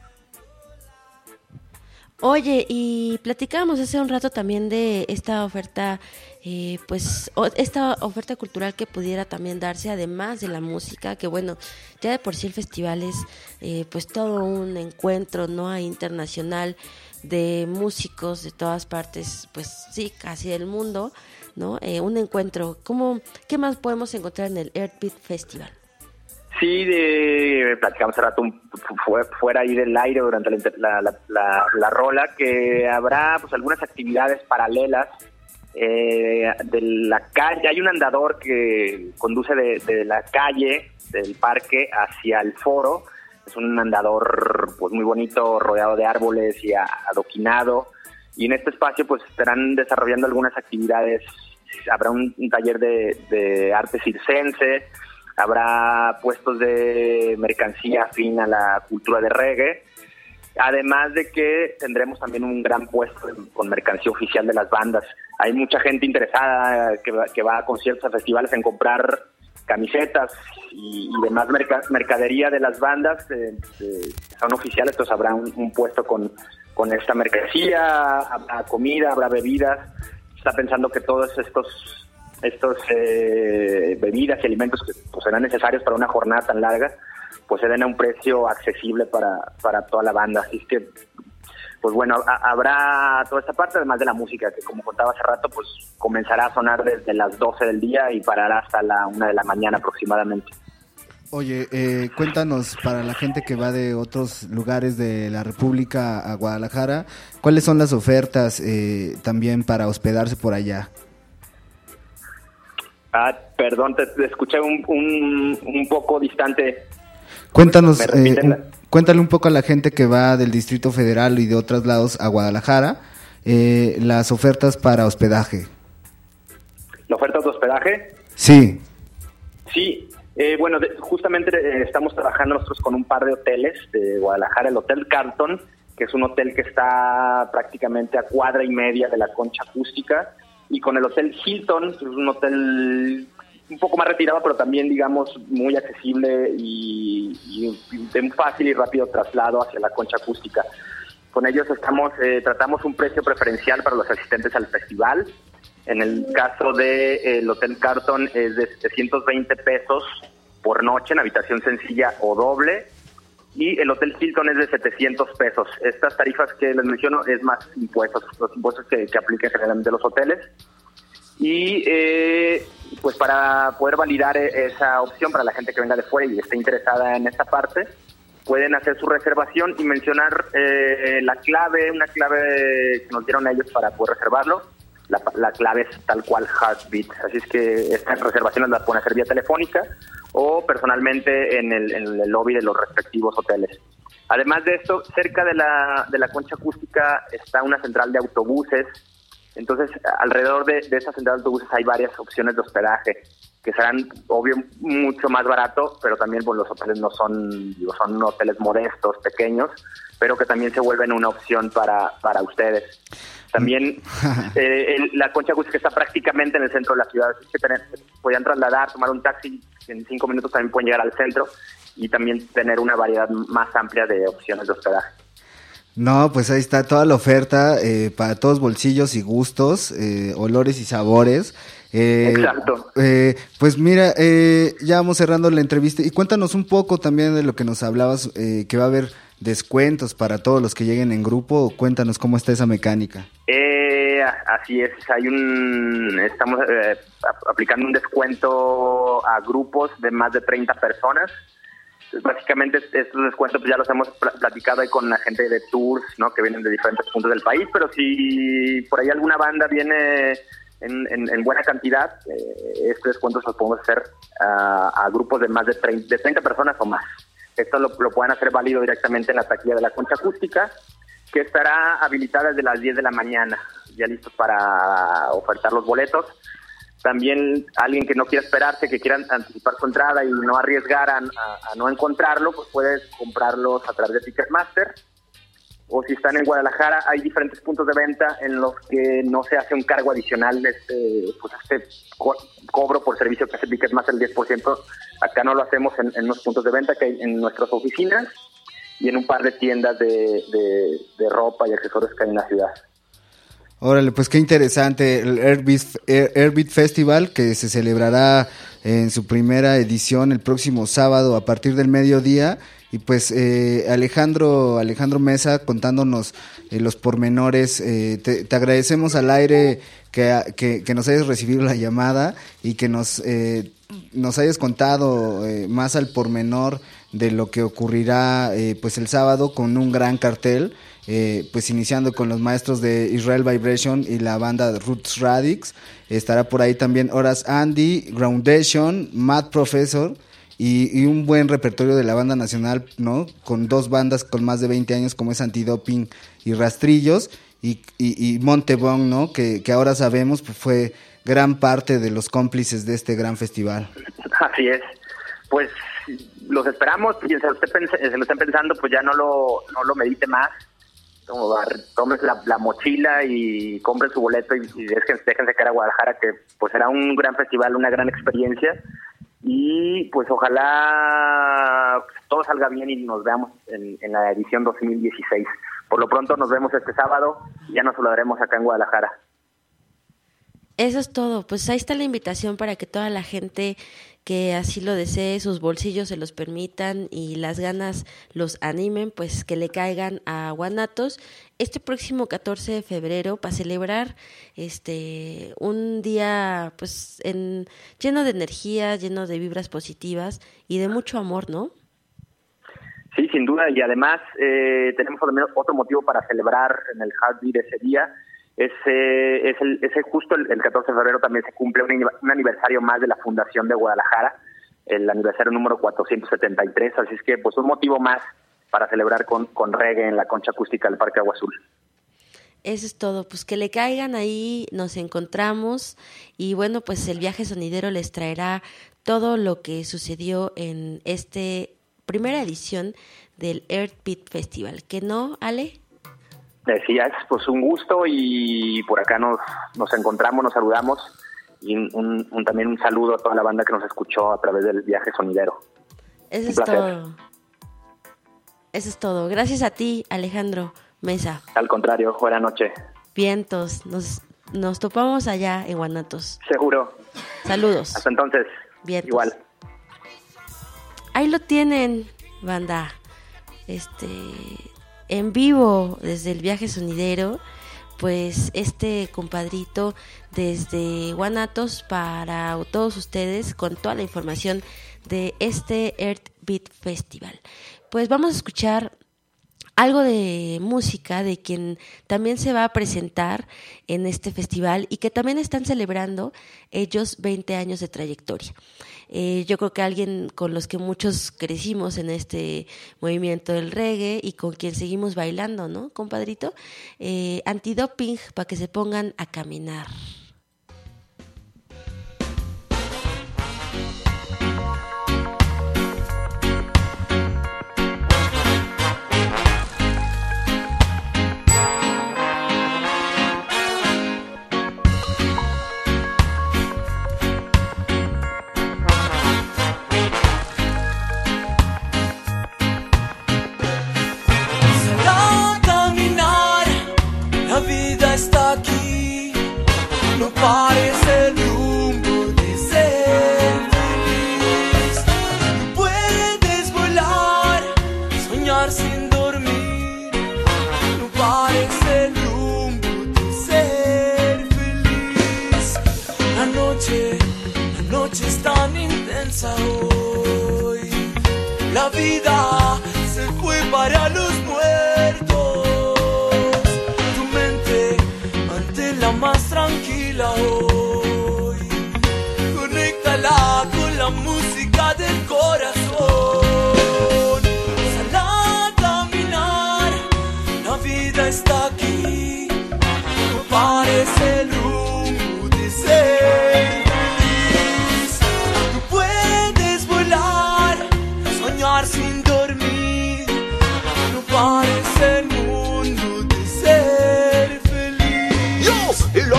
Oye, y platicábamos hace un rato también de esta oferta, eh, pues o, esta oferta cultural que pudiera también darse además de la música, que bueno, ya de por sí el festival es eh, pues todo un encuentro, ¿no? Internacional de músicos de todas partes, pues sí, casi del mundo, ¿no? Eh, un encuentro. ¿Cómo, qué más podemos encontrar en el Heartbeat Festival? Sí, de, platicamos hace rato un, fue, fuera ahí del aire durante la, la, la, la, la rola, que habrá pues algunas actividades paralelas eh, de la calle. Hay un andador que conduce de, de la calle del parque hacia el foro. Es un andador pues muy bonito, rodeado de árboles y adoquinado. Y en este espacio pues estarán desarrollando algunas actividades. Habrá un, un taller de, de arte circense. Habrá puestos de mercancía afín a la cultura de reggae, además de que tendremos también un gran puesto con mercancía oficial de las bandas. Hay mucha gente interesada que va, que va a conciertos, a festivales, en comprar camisetas y, y demás merca, mercadería de las bandas eh, eh, son oficiales, entonces habrá un, un puesto con, con esta mercancía, habrá comida, habrá bebidas. Está pensando que todos estos... estos eh, bebidas y alimentos que pues, serán necesarios para una jornada tan larga, pues se den a un precio accesible para, para toda la banda. Así es que, pues bueno, a, habrá toda esta parte, además de la música, que como contaba hace rato, pues comenzará a sonar desde las doce del día y parará hasta la una de la mañana aproximadamente. Oye, eh, cuéntanos, para la gente que va de otros lugares de la República a Guadalajara, ¿cuáles son las ofertas eh, también para hospedarse por allá? Ah, perdón, te, te escuché un, un, un poco distante. Cuéntanos, eh, un, cuéntale un poco a la gente que va del Distrito Federal y de otros lados a Guadalajara, eh, las ofertas para hospedaje. ¿La oferta de hospedaje? Sí. Sí, eh, bueno, de, justamente eh, estamos trabajando nosotros con un par de hoteles de Guadalajara, el Hotel Carlton, que es un hotel que está prácticamente a cuadra y media de la Concha Acústica, y con el Hotel Hilton, que es un hotel un poco más retirado, pero también, digamos, muy accesible y, y de un fácil y rápido traslado hacia la Concha Acústica. Con ellos estamos eh, tratamos un precio preferencial para los asistentes al festival. En el caso del de, Hotel Carlton es de setecientos veinte pesos por noche en habitación sencilla o doble, y el Hotel Hilton es de setecientos pesos. Estas tarifas que les menciono es más impuestos, los impuestos que, que aplican generalmente los hoteles. Y eh, pues para poder validar esa opción para la gente que venga de fuera y esté interesada en esta parte, pueden hacer su reservación y mencionar eh, la clave, una clave que nos dieron ellos para poder reservarlo. La, la clave es tal cual Heartbeat, así es que estas reservaciones las pueden hacer vía telefónica o personalmente en el, en el lobby de los respectivos hoteles. Además de esto, cerca de la, de la Concha Acústica está una central de autobuses, entonces alrededor de, de esa central de autobuses hay varias opciones de hospedaje que serán, obvio, mucho más barato, pero también pues, los hoteles no son, digo, son hoteles modestos, pequeños, pero que también se vuelven una opción para, para ustedes. También eh, el, la Concha Acústica está prácticamente en el centro de la ciudad, así que tener, podían trasladar, tomar un taxi, en cinco minutos también pueden llegar al centro y también tener una variedad más amplia de opciones de hospedaje. No, pues ahí está toda la oferta eh, para todos bolsillos y gustos, eh, olores y sabores. Eh, Exacto. Eh, pues mira, eh, ya vamos cerrando la entrevista y cuéntanos un poco también de lo que nos hablabas, eh, que va a haber descuentos para todos los que lleguen en grupo. Cuéntanos cómo está esa mecánica. Eh, así es, hay un, estamos eh, aplicando un descuento a grupos de más de treinta personas. Básicamente estos descuentos pues ya los hemos platicado ahí con la gente de tours, ¿no? Que vienen de diferentes puntos del país, pero si por ahí alguna banda viene en, en, en buena cantidad, eh, estos descuentos los podemos hacer uh, a grupos de más de treinta, de treinta personas o más. Esto lo, lo pueden hacer válido directamente en la taquilla de la Concha Acústica, que estará habilitada desde las diez de la mañana, ya listos para ofertar los boletos. También alguien que no quiera esperarse, que quiera anticipar su entrada y no arriesgar a, a, a no encontrarlo, pues puedes comprarlos a través de Ticketmaster. O si están en Guadalajara, hay diferentes puntos de venta en los que no se hace un cargo adicional de este, pues este co- cobro por servicio que hace Ticketmaster, el diez por ciento. Acá no lo hacemos en, en los puntos de venta que hay en nuestras oficinas y en un par de tiendas de, de, de ropa y accesorios que hay en la ciudad. Órale, pues qué interesante el Airbeat, Air, Airbeat Festival, que se celebrará en su primera edición el próximo sábado a partir del mediodía. Y pues eh, Alejandro Alejandro Mesa contándonos eh, los pormenores. Eh, te, te agradecemos al aire que, que, que nos hayas recibido la llamada y que nos, eh, nos hayas contado eh, más al pormenor de lo que ocurrirá eh, pues el sábado con un gran cartel. Eh, pues iniciando con los maestros de Israel Vibration y la banda Roots Radix. Estará por ahí también Horace Andy, Groundation, Mad Professor y, y un buen repertorio de la banda nacional, ¿no? Con dos bandas con más de veinte años como es Antidoping y Rastrillos y, y, y Montebong, ¿no? Que, que ahora sabemos pues, fue gran parte de los cómplices de este gran festival. Así es. Pues los esperamos, quien se lo esté, pens- se lo estén pensando, pues ya no lo, no lo medite más. Tomes la, la mochila y compren su boleto y, y déjense, déjense caer a Guadalajara, que pues será un gran festival, una gran experiencia y pues ojalá todo salga bien y nos veamos en, en la edición dos mil dieciséis. Por lo pronto nos vemos este sábado y ya nos saludaremos acá en Guadalajara. Eso es todo, pues ahí está la invitación para que toda la gente que así lo desee, sus bolsillos se los permitan y las ganas los animen, pues que le caigan a Guanatos este próximo catorce de febrero para celebrar este un día pues en lleno de energía, lleno de vibras positivas y de mucho amor, ¿no? Sí, sin duda, y además eh, tenemos otro motivo para celebrar en el Heartbeat ese día. Ese, es el, ese justo el, el catorce de febrero también se cumple un, un aniversario más de la Fundación de Guadalajara, el aniversario número cuatrocientos setenta y tres, así es que pues un motivo más para celebrar con, con reggae en la concha acústica del Parque Agua Azul. Eso es todo, pues que le caigan ahí, nos encontramos y bueno, pues el viaje sonidero les traerá todo lo que sucedió en este primera edición del Heartbeat Festival, ¿que no, Ale? Decías, pues un gusto y por acá nos, nos encontramos, nos saludamos y un, un, también un saludo a toda la banda que nos escuchó a través del viaje sonidero. Eso es todo. Eso es todo. Gracias a ti, Alejandro Mesa. Al contrario, buena noche. Vientos, nos, nos topamos allá en Guanatos. Seguro. Saludos. Hasta entonces. Vientos. Igual. Ahí lo tienen, banda. Este... En vivo desde el viaje sonidero, pues este compadrito desde Guanatos para todos ustedes con toda la información de este Heartbeat Festival. Pues vamos a escuchar algo de música de quien también se va a presentar en este festival y que también están celebrando ellos veinte años de trayectoria. Eh, yo creo que alguien con los que muchos crecimos en este movimiento del reggae y con quien seguimos bailando, ¿no, compadrito? Eh, Antidoping, para que se pongan a caminar. No pares el rumbo de ser feliz. No puedes volar, soñar sin dormir. No pares el rumbo de ser feliz. La noche, la noche es tan intensa hoy. La vida se fue para los muertos. Tu mente la más tranquila hoy, conéctala con la música del corazón. Sal a caminar, la vida está aquí. No pares el rumbo de ser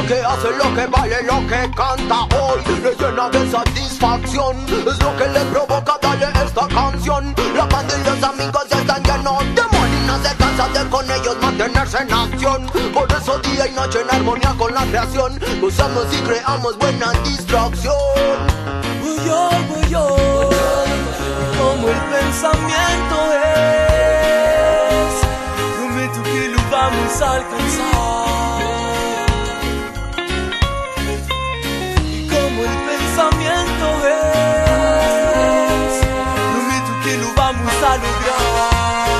que hace, lo que vale, lo que canta hoy le llena de satisfacción. Es lo que le provoca darle esta canción. La banda y los amigos ya están llenos de money. No se cansa de con ellos mantenerse en acción. Por eso día y noche en armonía con la creación gozamos y creamos buena distracción. Voy yo, voy yo, como el pensamiento es, prometo que lo vamos a alcanzar. Como el pensamiento es, prometo que lo vamos a lograr.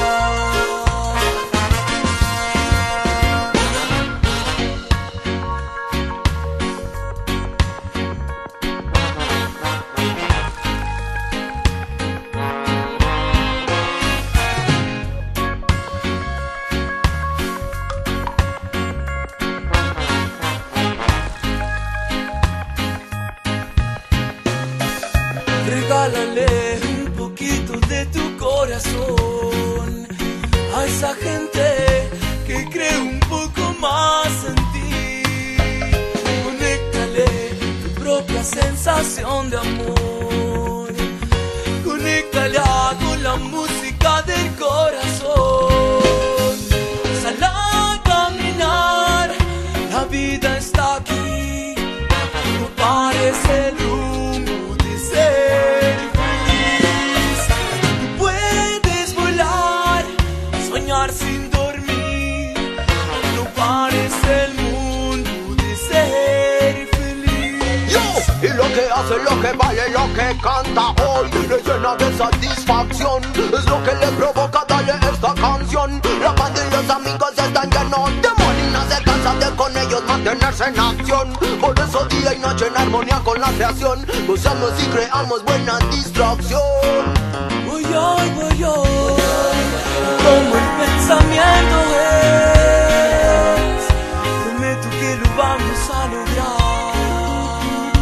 Regálale un poquito de tu corazón a esa gente que cree un poco más en ti. Conéctale tu propia sensación de amor. Conéctale con la música del corazón. Sal a caminar, la vida está aquí. No pares el rumbo de ser feliz. Tú puedes volar, soñar sin dormir. No pares el mundo de ser feliz. Yo, y lo que hace, lo que vale, lo que canta hoy le llena de satisfacción. Es lo que le provoca darle esta canción. La banda y los amigos ya están llenos de money. No se cansa de con ellos mantenerse en acción. Por eso día y noche en armonía con la creación gozamos y creamos buena distracción. Voy yo, voy yo, como el pensamiento es, prometo que lo vamos a lograr.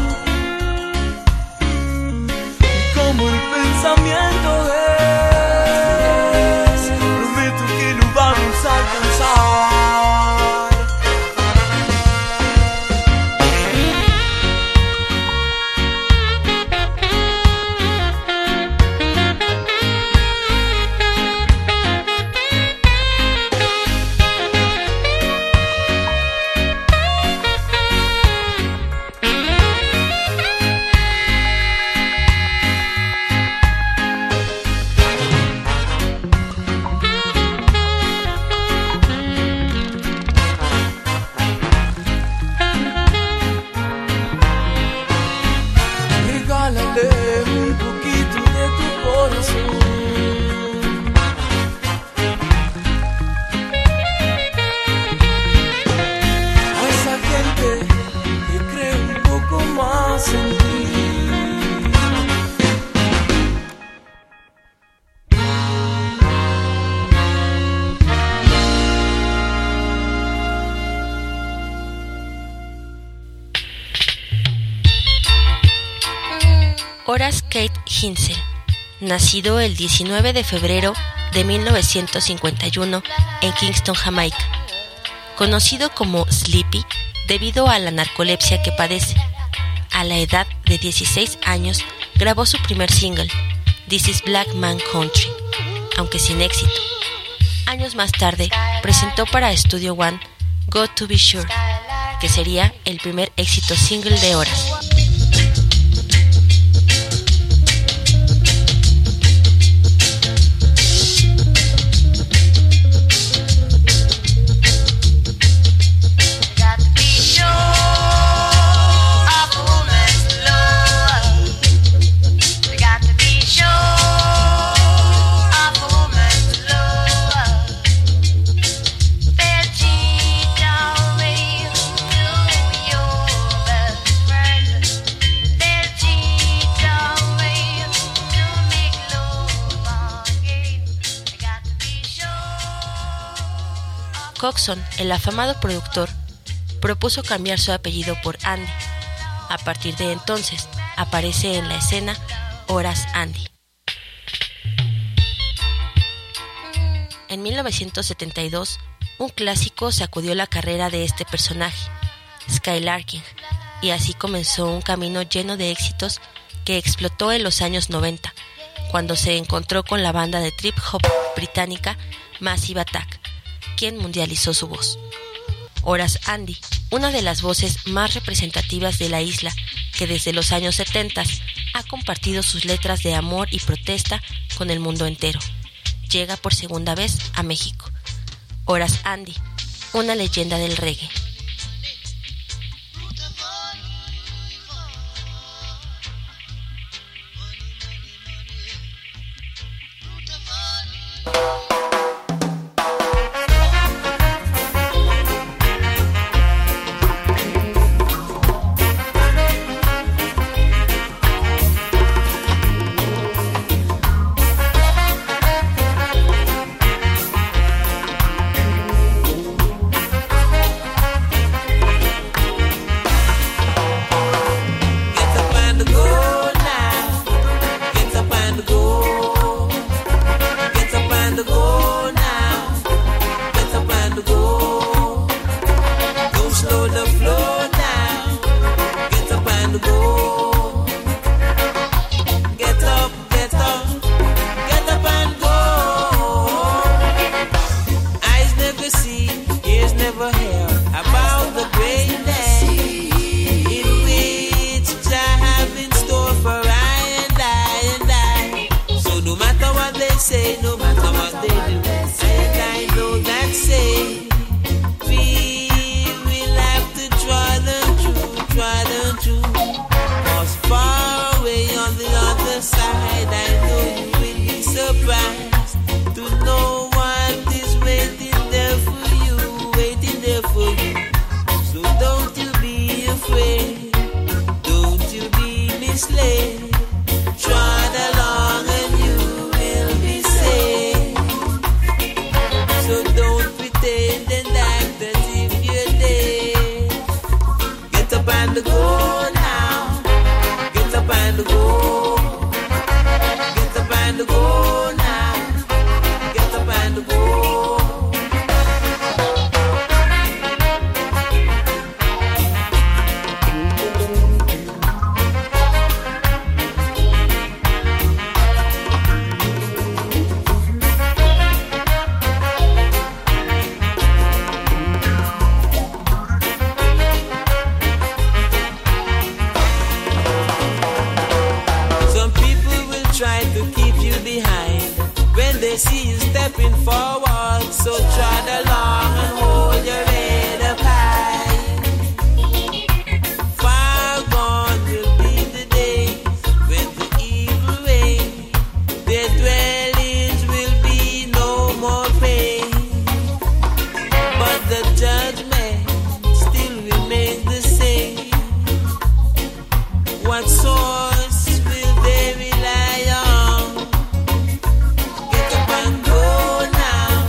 Como el pensamiento es, prometo que lo vamos a alcanzar. Regálale un poquito de tu corazón a esa gente que cree un poco más en ti. Horace Kate Hinsel, nacido el diecinueve de febrero de mil novecientos cincuenta y uno en Kingston, Jamaica. Conocido como Sleepy debido a la narcolepsia que padece. A la edad de dieciséis años grabó su primer single, This is Black Man Country, aunque sin éxito. Años más tarde presentó para Studio One Got to Be Sure, que sería el primer éxito single de Horace. Coxon, el afamado productor, propuso cambiar su apellido por Andy. A partir de entonces, aparece en la escena Horace Andy. En mil novecientos setenta y dos, un clásico sacudió la carrera de este personaje, Skylarking, y así comenzó un camino lleno de éxitos que explotó en los años noventa, cuando se encontró con la banda de trip hop británica Massive Attack, quien mundializó su voz. Horace Andy, una de las voces más representativas de la isla, que desde los años setenta ha compartido sus letras de amor y protesta con el mundo entero, llega por segunda vez a México. Horace Andy, una leyenda del reggae. Get up and go now.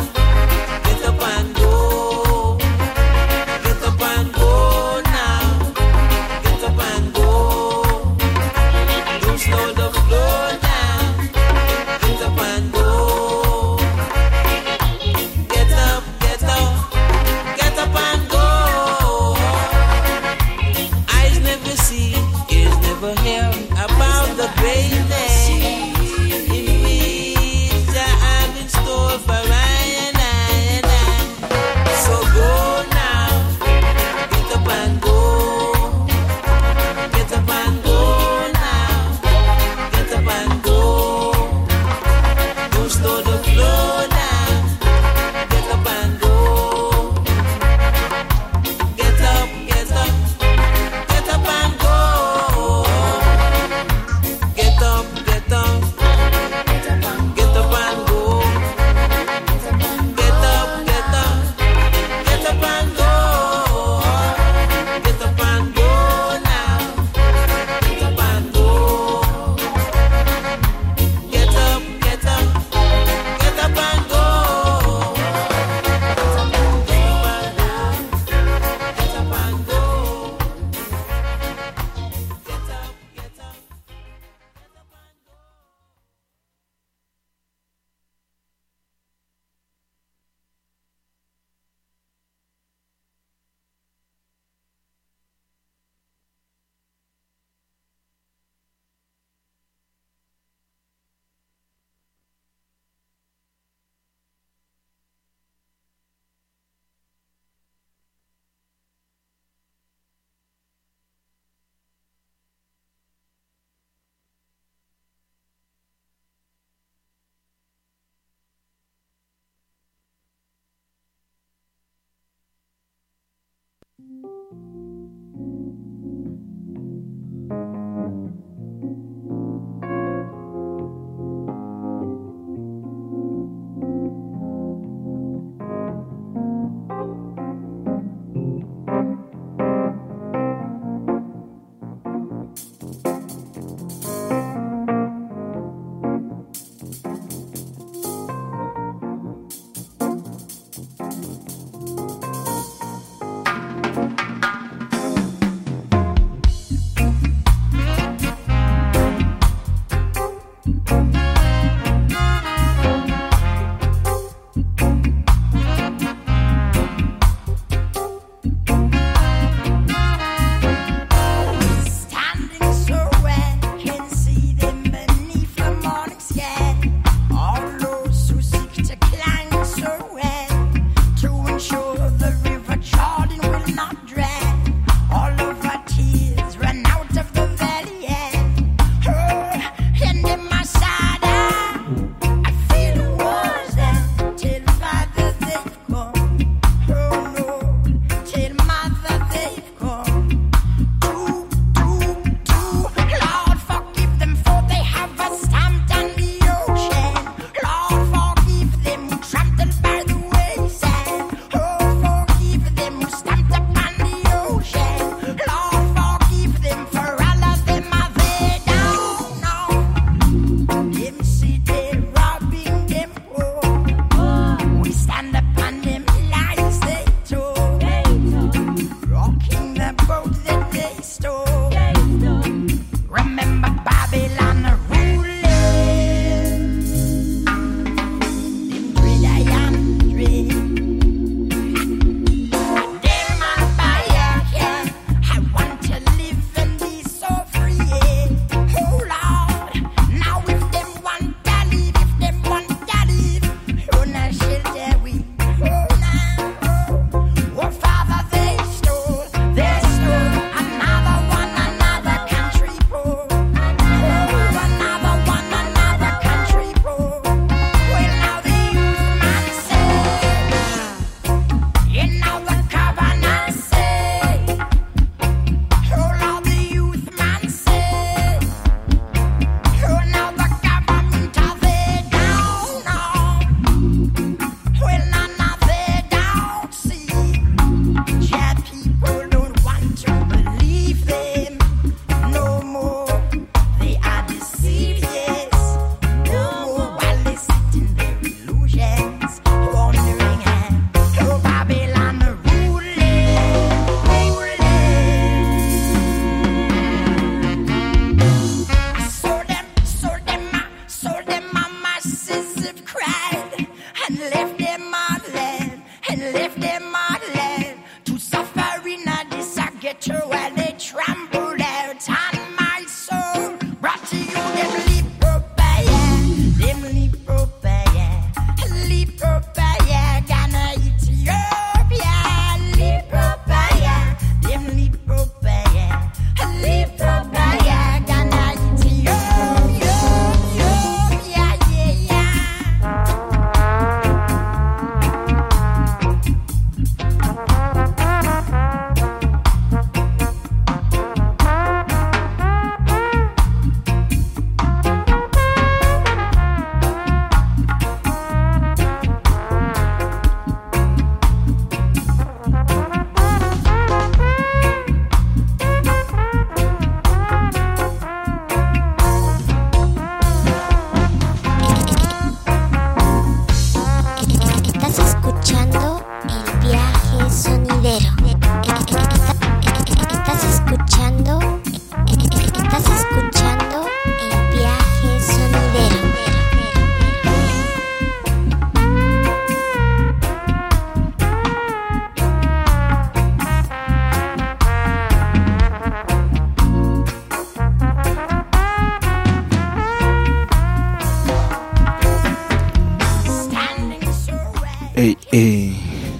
Eh, eh,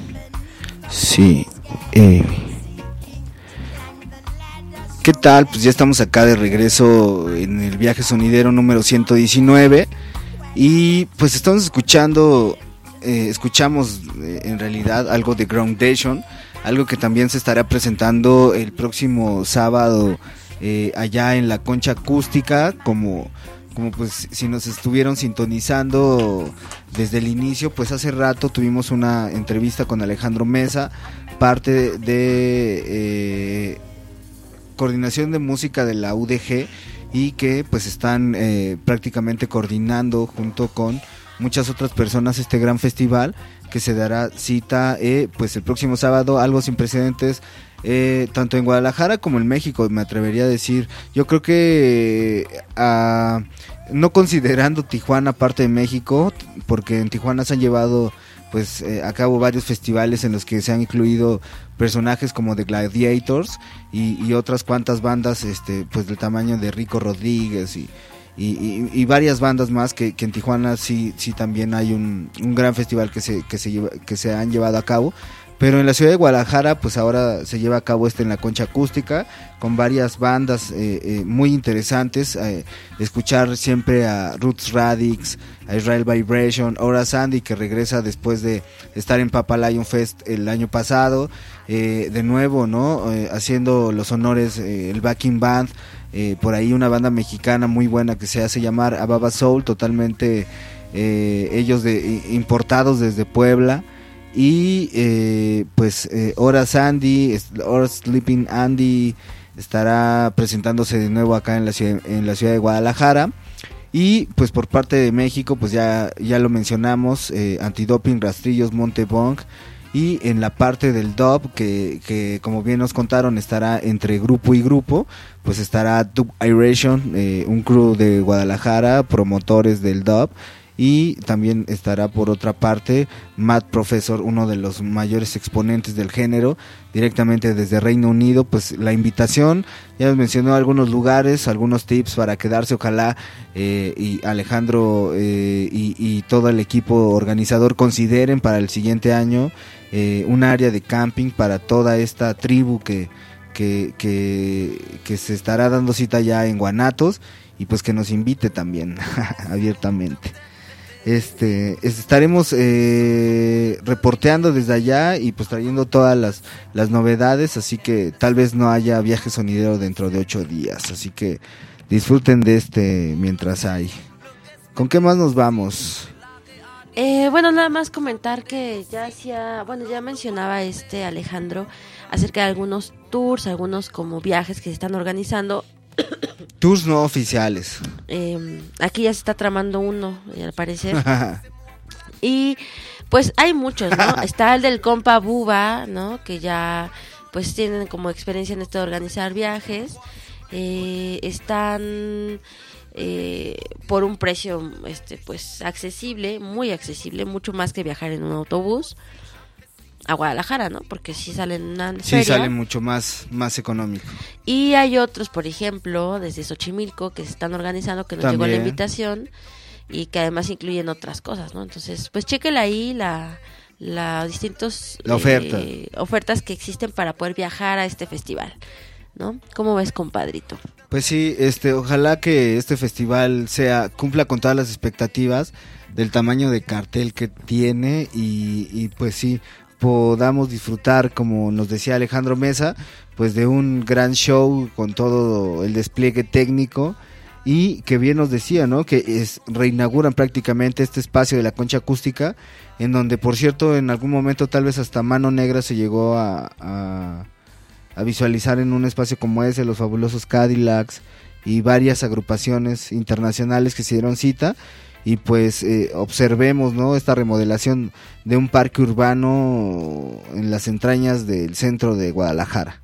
sí, eh. ¿Qué tal? Pues ya estamos acá de regreso en el viaje sonidero número ciento diecinueve y pues estamos escuchando, eh, escuchamos eh, en realidad algo de Groundation, algo que también se estará presentando el próximo sábado eh, allá en la Concha Acústica, como, como pues si nos estuvieron sintonizando desde el inicio, pues hace rato tuvimos una entrevista con Alejandro Mesa, parte de eh, coordinación de música de la U D G, y que pues están eh, prácticamente coordinando junto con muchas otras personas este gran festival que se dará cita eh, pues el próximo sábado, algo sin precedentes eh, tanto en Guadalajara como en México, me atrevería a decir. Yo creo que eh, no considerando Tijuana parte de México, porque en Tijuana se han llevado pues eh, a cabo varios festivales en los que se han incluido personajes como The Gladiators y, y otras cuantas bandas este pues del tamaño de Rico Rodríguez y Y, y, y varias bandas más que, que en Tijuana sí sí también hay un, un gran festival que se que se lleva, que se han llevado a cabo, pero en la ciudad de Guadalajara pues ahora se lleva a cabo este en la Concha Acústica con varias bandas eh, eh, muy interesantes, eh, escuchar siempre a Roots Radix, a Israel Vibration, ahora Sandy que regresa después de estar en Papa Lion Fest el año pasado, eh, de nuevo, ¿no? Eh, haciendo los honores eh, el backing band. Eh, por ahí una banda mexicana muy buena que se hace llamar Ababa Soul, totalmente eh, ellos de, importados desde Puebla, y eh, pues eh, Hora Sandy, Hora Sleeping Andy estará presentándose de nuevo acá en la ciudad, en la ciudad de Guadalajara. Y pues por parte de México pues ya, ya lo mencionamos, eh, Antidoping, Rastrillos, Montebonk. Y en la parte del dub, que, que como bien nos contaron estará entre grupo y grupo, pues estará Dub Iration, eh, un crew de Guadalajara, promotores del dub, y también estará por otra parte Matt Professor, uno de los mayores exponentes del género, directamente desde Reino Unido. Pues la invitación, ya nos mencionó algunos lugares, algunos tips para quedarse, ojalá eh, y Alejandro eh, y, y todo el equipo organizador consideren para el siguiente año eh, un área de camping para toda esta tribu que, que, que, que se estará dando cita ya en Guanatos, y pues que nos invite también abiertamente. Este, estaremos eh, reporteando desde allá y pues trayendo todas las, las novedades, así que tal vez no haya viaje sonidero dentro de ocho días, así que disfruten de este mientras hay. ¿Con qué más nos vamos? Eh, bueno, nada más comentar que ya hacía, bueno, ya mencionaba este Alejandro acerca de algunos tours, algunos como viajes que se están organizando. Tours no oficiales. Eh, aquí ya se está tramando uno, al parecer. Y pues hay muchos, ¿no? Está el del compa Buba, ¿no? Que ya pues tienen como experiencia en esto de organizar viajes. Eh, están eh, por un precio este pues accesible, muy accesible, mucho más que viajar en un autobús a Guadalajara, ¿no? Porque sí salen una feria. Sí, salen mucho más más económico. Y hay otros, por ejemplo, desde Xochimilco que se están organizando, que nos También. llegó la invitación y que además incluyen otras cosas, ¿no? Entonces, pues chéquela ahí la la distintos La oferta. eh, ofertas que existen para poder viajar a este festival, ¿no? ¿Cómo ves, compadrito? Pues sí, este, ojalá que este festival sea cumpla con todas las expectativas del tamaño de cartel que tiene y, y pues sí podamos disfrutar, como nos decía Alejandro Mesa, pues de un gran show con todo el despliegue técnico, y que bien nos decía, ¿no? Que es, reinauguran prácticamente este espacio de la Concha Acústica, en donde por cierto en algún momento tal vez hasta Mano Negra se llegó a, a, a visualizar en un espacio como ese, los Fabulosos Cadillacs y varias agrupaciones internacionales que se dieron cita. Y pues eh, observemos, ¿no? Esta remodelación de un parque urbano en las entrañas del centro de Guadalajara.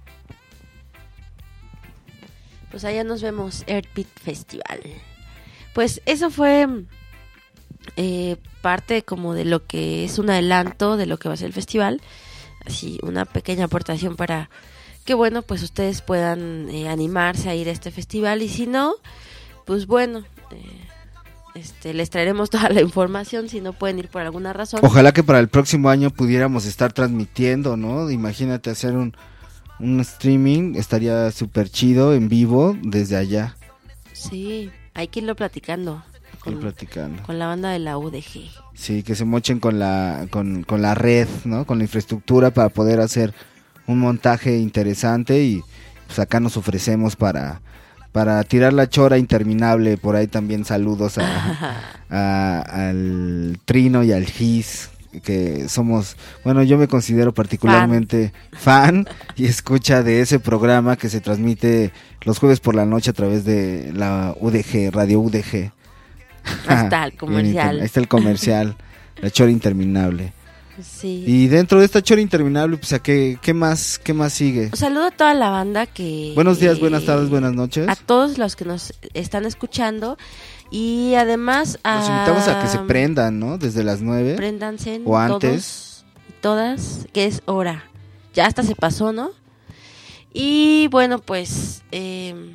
Pues allá nos vemos, Earthbeat Festival. Pues eso fue eh, parte como de lo que es un adelanto de lo que va a ser el festival. Así, una pequeña aportación para que, bueno, pues ustedes puedan eh, animarse a ir a este festival. Y si no, pues bueno... Eh, Este, les traeremos toda la información si no pueden ir por alguna razón. Ojalá que para el próximo año pudiéramos estar transmitiendo, ¿no? Imagínate hacer un, un streaming, estaría súper chido en vivo desde allá. Sí, hay que irlo platicando. Con, platicando. Con la banda de la U D G. Sí, que se mochen con la, con, con la red, ¿no? Con la infraestructura para poder hacer un montaje interesante y pues acá nos ofrecemos para para tirar la chora interminable. Por ahí también saludos a, a al Trino y al Gis, que somos, bueno, yo me considero particularmente fan. fan y escucha de ese programa que se transmite los jueves por la noche a través de la U D G, Radio U D G. Ahí está el comercial. Ahí está el comercial, la chora interminable. Sí. Y dentro de esta chora interminable, pues, ¿a qué, qué más, qué más sigue? Un saludo a toda la banda que... Buenos días, buenas tardes, buenas noches. A todos los que nos están escuchando. Y además a... Los invitamos a que se prendan, ¿no? Desde las nueve. Préndanse o antes. Todos, todas, que es hora. Ya hasta se pasó, ¿no? Y bueno, pues... Eh,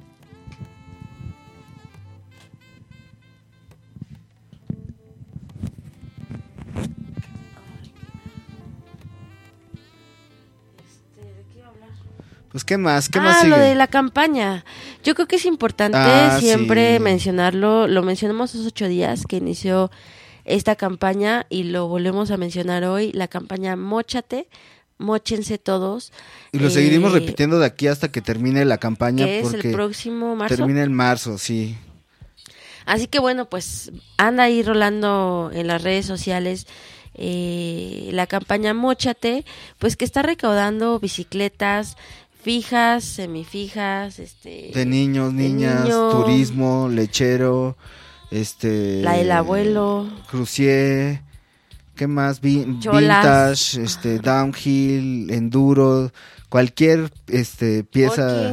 Pues qué más, qué ah, más sigue. Lo de la campaña. Yo creo que es importante ah, siempre sí. mencionarlo. Lo mencionamos hace ocho días que inició esta campaña y lo volvemos a mencionar hoy. La campaña Móchate, móchense todos. Y lo eh, seguiremos repitiendo de aquí hasta que termine la campaña. Que es porque el próximo marzo. Termina en marzo, sí. Así que bueno, pues anda ahí rolando en las redes sociales eh, la campaña Móchate, pues que está recaudando bicicletas fijas, semifijas, este de niños, de niñas, niño, turismo, lechero, este la del abuelo, crucier, ¿qué más? Vi- Cholas. vintage, este downhill, enduro, cualquier este pieza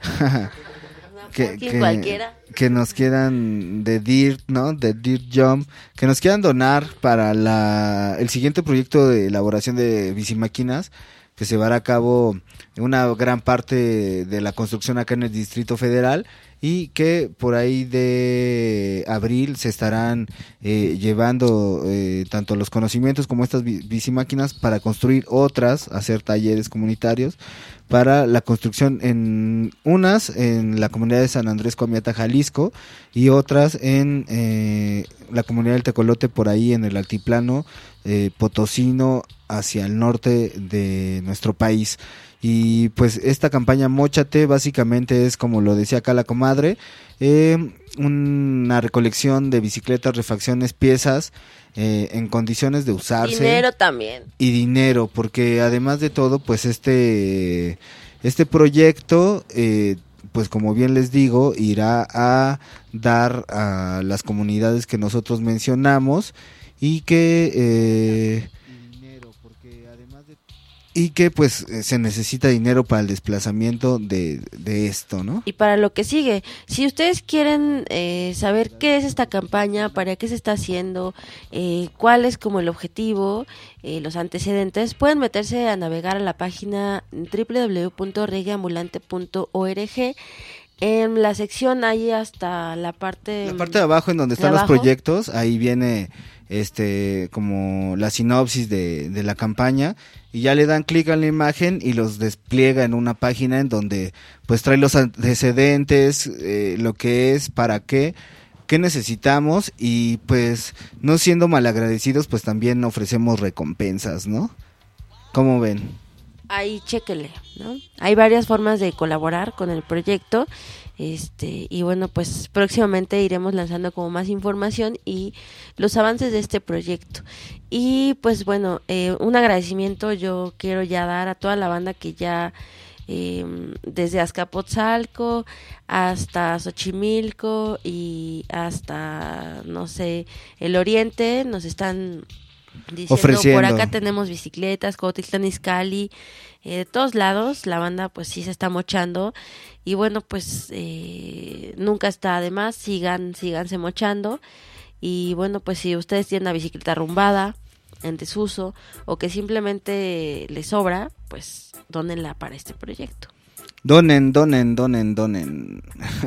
que, que, cualquiera. que nos quieran de dirt, ¿no? De dirt jump, que nos quieran donar para la el siguiente proyecto de elaboración de bicimáquinas que se llevará a cabo una gran parte de la construcción acá en el Distrito Federal y que por ahí de abril se estarán eh, llevando eh, tanto los conocimientos como estas bicimáquinas para construir otras, hacer talleres comunitarios para la construcción en unas en la comunidad de San Andrés Coamiata, Jalisco, y otras en eh, la comunidad del Tecolote, por ahí en el altiplano eh, potosino hacia el norte de nuestro país. Y pues esta campaña Móchate básicamente es, como lo decía acá la comadre, eh, una recolección de bicicletas, refacciones, piezas eh, en condiciones de usarse. Dinero también. Y dinero, porque además de todo, pues este, este proyecto, eh, pues como bien les digo, irá a dar a las comunidades que nosotros mencionamos y que... Eh, y que pues se necesita dinero para el desplazamiento de, de esto, ¿no? Y para lo que sigue. Si ustedes quieren eh, saber qué es esta campaña, para qué se está haciendo, eh, cuál es como el objetivo, eh, los antecedentes, pueden meterse a navegar a la página doble u doble u doble u punto reggaeambulante punto org. En la sección ahí hasta la parte... La parte de abajo en donde están de los abajo. proyectos, ahí viene este como la sinopsis de, de la campaña y ya le dan clic a la imagen y los despliega en una página en donde pues trae los antecedentes, eh, lo que es, para qué, qué necesitamos y pues no siendo malagradecidos pues también ofrecemos recompensas, ¿no? ¿Cómo ven? Ahí chéquele, ¿no? Hay varias formas de colaborar con el proyecto, este y bueno, pues próximamente iremos lanzando como más información y los avances de este proyecto. Y pues bueno, eh, un agradecimiento yo quiero ya dar a toda la banda que ya eh, desde Azcapotzalco hasta Xochimilco y hasta, no sé, el oriente nos están... diciendo, ofreciendo. Por acá tenemos bicicletas, Cuautitlán Izcalli, eh, de todos lados, la banda pues sí se está mochando y bueno, pues eh, nunca está de más, sigan, síganse mochando y bueno, pues si ustedes tienen una bicicleta arrumbada, en desuso o que simplemente les sobra, pues dónenla para este proyecto. Donen, donen, donen, donen.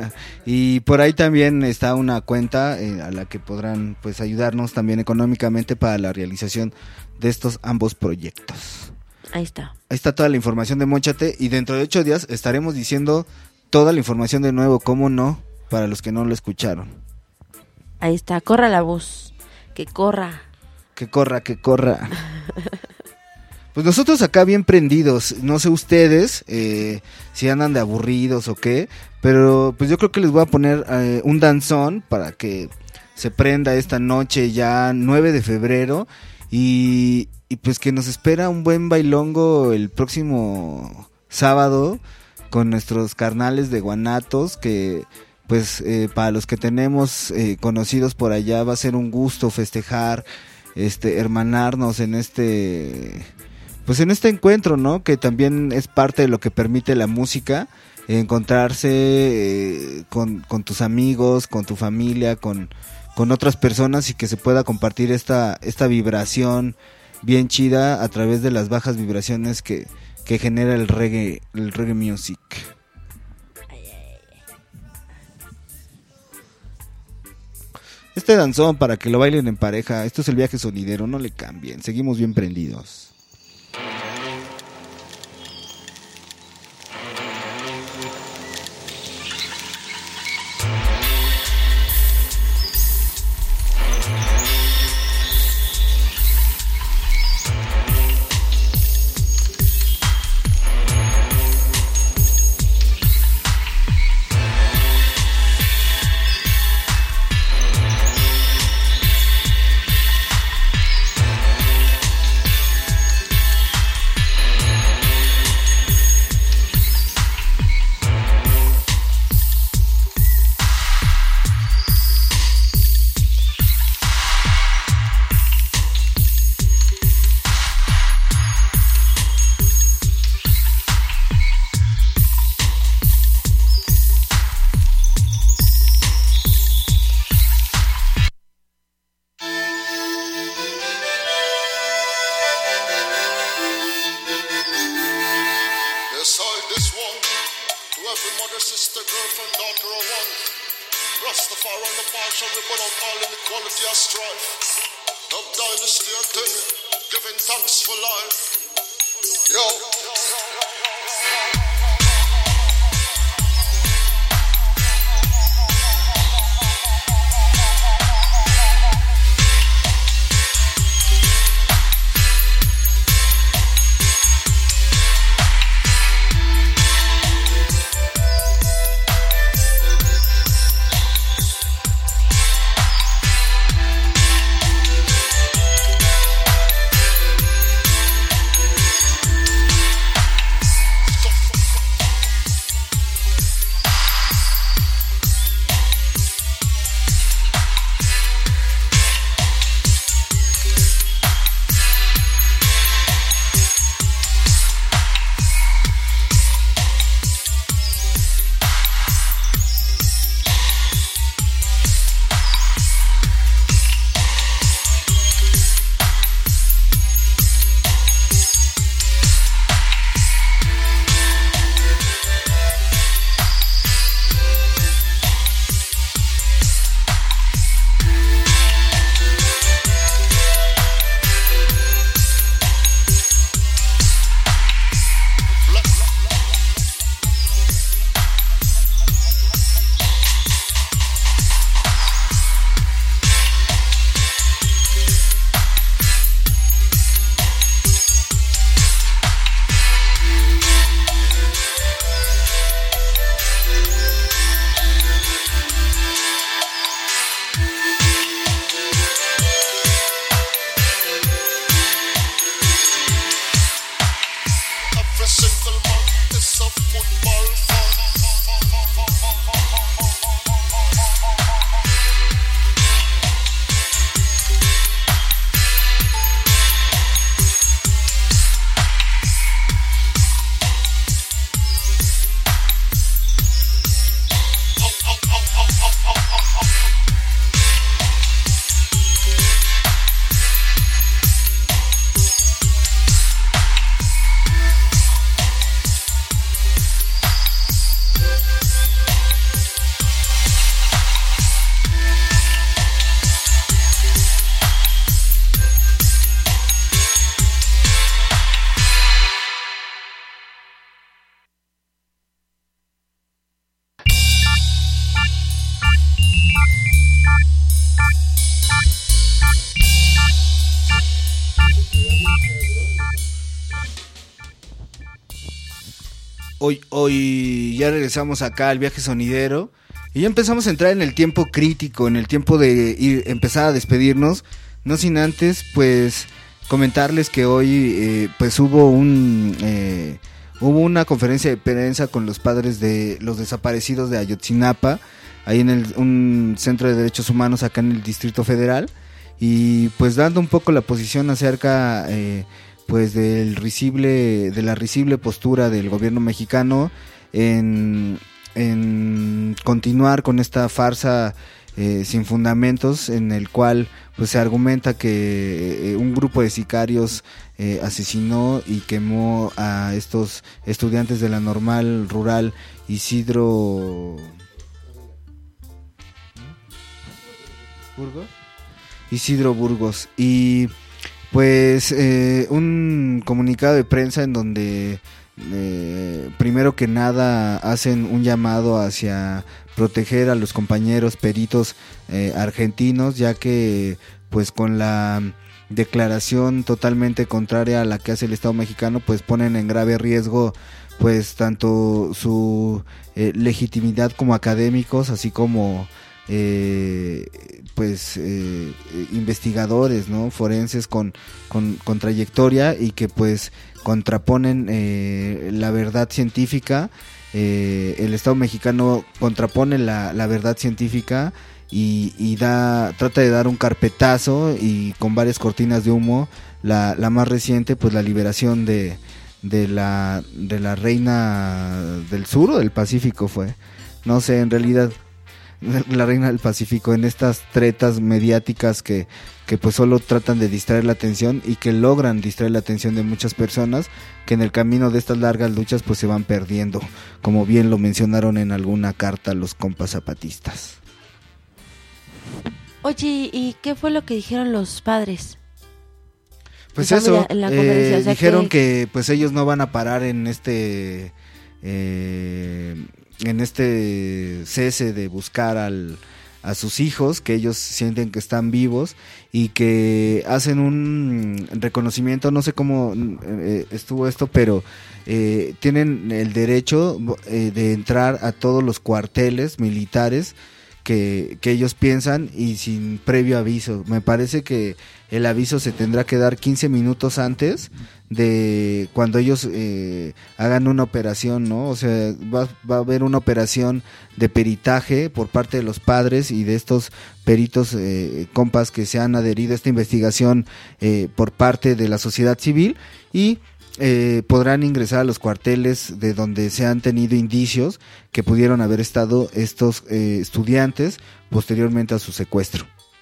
Y por ahí también está una cuenta eh, a la que podrán pues ayudarnos también económicamente para la realización de estos ambos proyectos. Ahí está. Ahí está toda la información de Móchate y dentro de ocho días estaremos diciendo toda la información de nuevo, cómo no, para los que no lo escucharon. Ahí está, corra la voz, que corra. Que corra, que corra. Pues nosotros acá bien prendidos, no sé ustedes eh, si andan de aburridos o qué, pero pues yo creo que les voy a poner eh, un danzón para que se prenda esta noche ya nueve de febrero y, y pues que nos espera un buen bailongo el próximo sábado con nuestros carnales de Guanatos, que pues eh, para los que tenemos eh, conocidos por allá va a ser un gusto festejar, este hermanarnos en este... Pues en este encuentro, ¿no? Que también es parte de lo que permite la música, encontrarse eh, con, con tus amigos, con tu familia, con, con otras personas y que se pueda compartir esta, esta vibración bien chida a través de las bajas vibraciones que, que genera el reggae, el reggae music. Este danzón para que lo bailen en pareja, esto es el viaje sonidero, no le cambien, seguimos bien prendidos. hoy, hoy ya regresamos acá al viaje sonidero y ya empezamos a entrar en el tiempo crítico, en el tiempo de ir, empezar a despedirnos, no sin antes pues comentarles que hoy eh, pues hubo un eh, hubo una conferencia de prensa con los padres de los desaparecidos de Ayotzinapa, ahí en el, un centro de derechos humanos acá en el Distrito Federal, y pues dando un poco la posición acerca eh, pues del risible, de la risible postura del gobierno mexicano en, en continuar con esta farsa eh, sin fundamentos, en el cual pues se argumenta que eh, un grupo de sicarios eh, asesinó y quemó a estos estudiantes de la normal rural Isidro Burgos Isidro Burgos y pues eh, un comunicado de prensa en donde eh, primero que nada hacen un llamado hacia proteger a los compañeros peritos eh, argentinos, ya que pues con la declaración totalmente contraria a la que hace el Estado mexicano, pues ponen en grave riesgo pues tanto su eh, legitimidad como académicos, así como Eh, pues eh, investigadores, ¿no? Forenses con, con, con trayectoria y que pues contraponen eh, la verdad científica. Eh, el Estado mexicano contrapone la, la verdad científica y, y da trata de dar un carpetazo y con varias cortinas de humo. La, la más reciente, pues la liberación de, de la de la reina del sur o del Pacífico fue, no sé, en realidad la reina del Pacífico, en estas tretas mediáticas que, que pues solo tratan de distraer la atención y que logran distraer la atención de muchas personas que en el camino de estas largas luchas pues se van perdiendo, como bien lo mencionaron en alguna carta los compas zapatistas. Oye, ¿y qué fue lo que dijeron los padres? Pues eso, en la eh, o sea dijeron que... que pues ellos no van a parar en este... Eh, en este cese de buscar al, a sus hijos, que ellos sienten que están vivos y que hacen un reconocimiento, no sé cómo eh, estuvo esto, pero eh, tienen el derecho eh, de entrar a todos los cuarteles militares que, que ellos piensan y sin previo aviso. Me parece que el aviso se tendrá que dar quince minutos antes de cuando ellos eh, hagan una operación, ¿no? O sea, va, va a haber una operación de peritaje por parte de los padres y de estos peritos eh, compas que se han adherido a esta investigación eh, por parte de la sociedad civil y eh, podrán ingresar a los cuarteles de donde se han tenido indicios que pudieron haber estado estos eh, estudiantes posteriormente a su secuestro.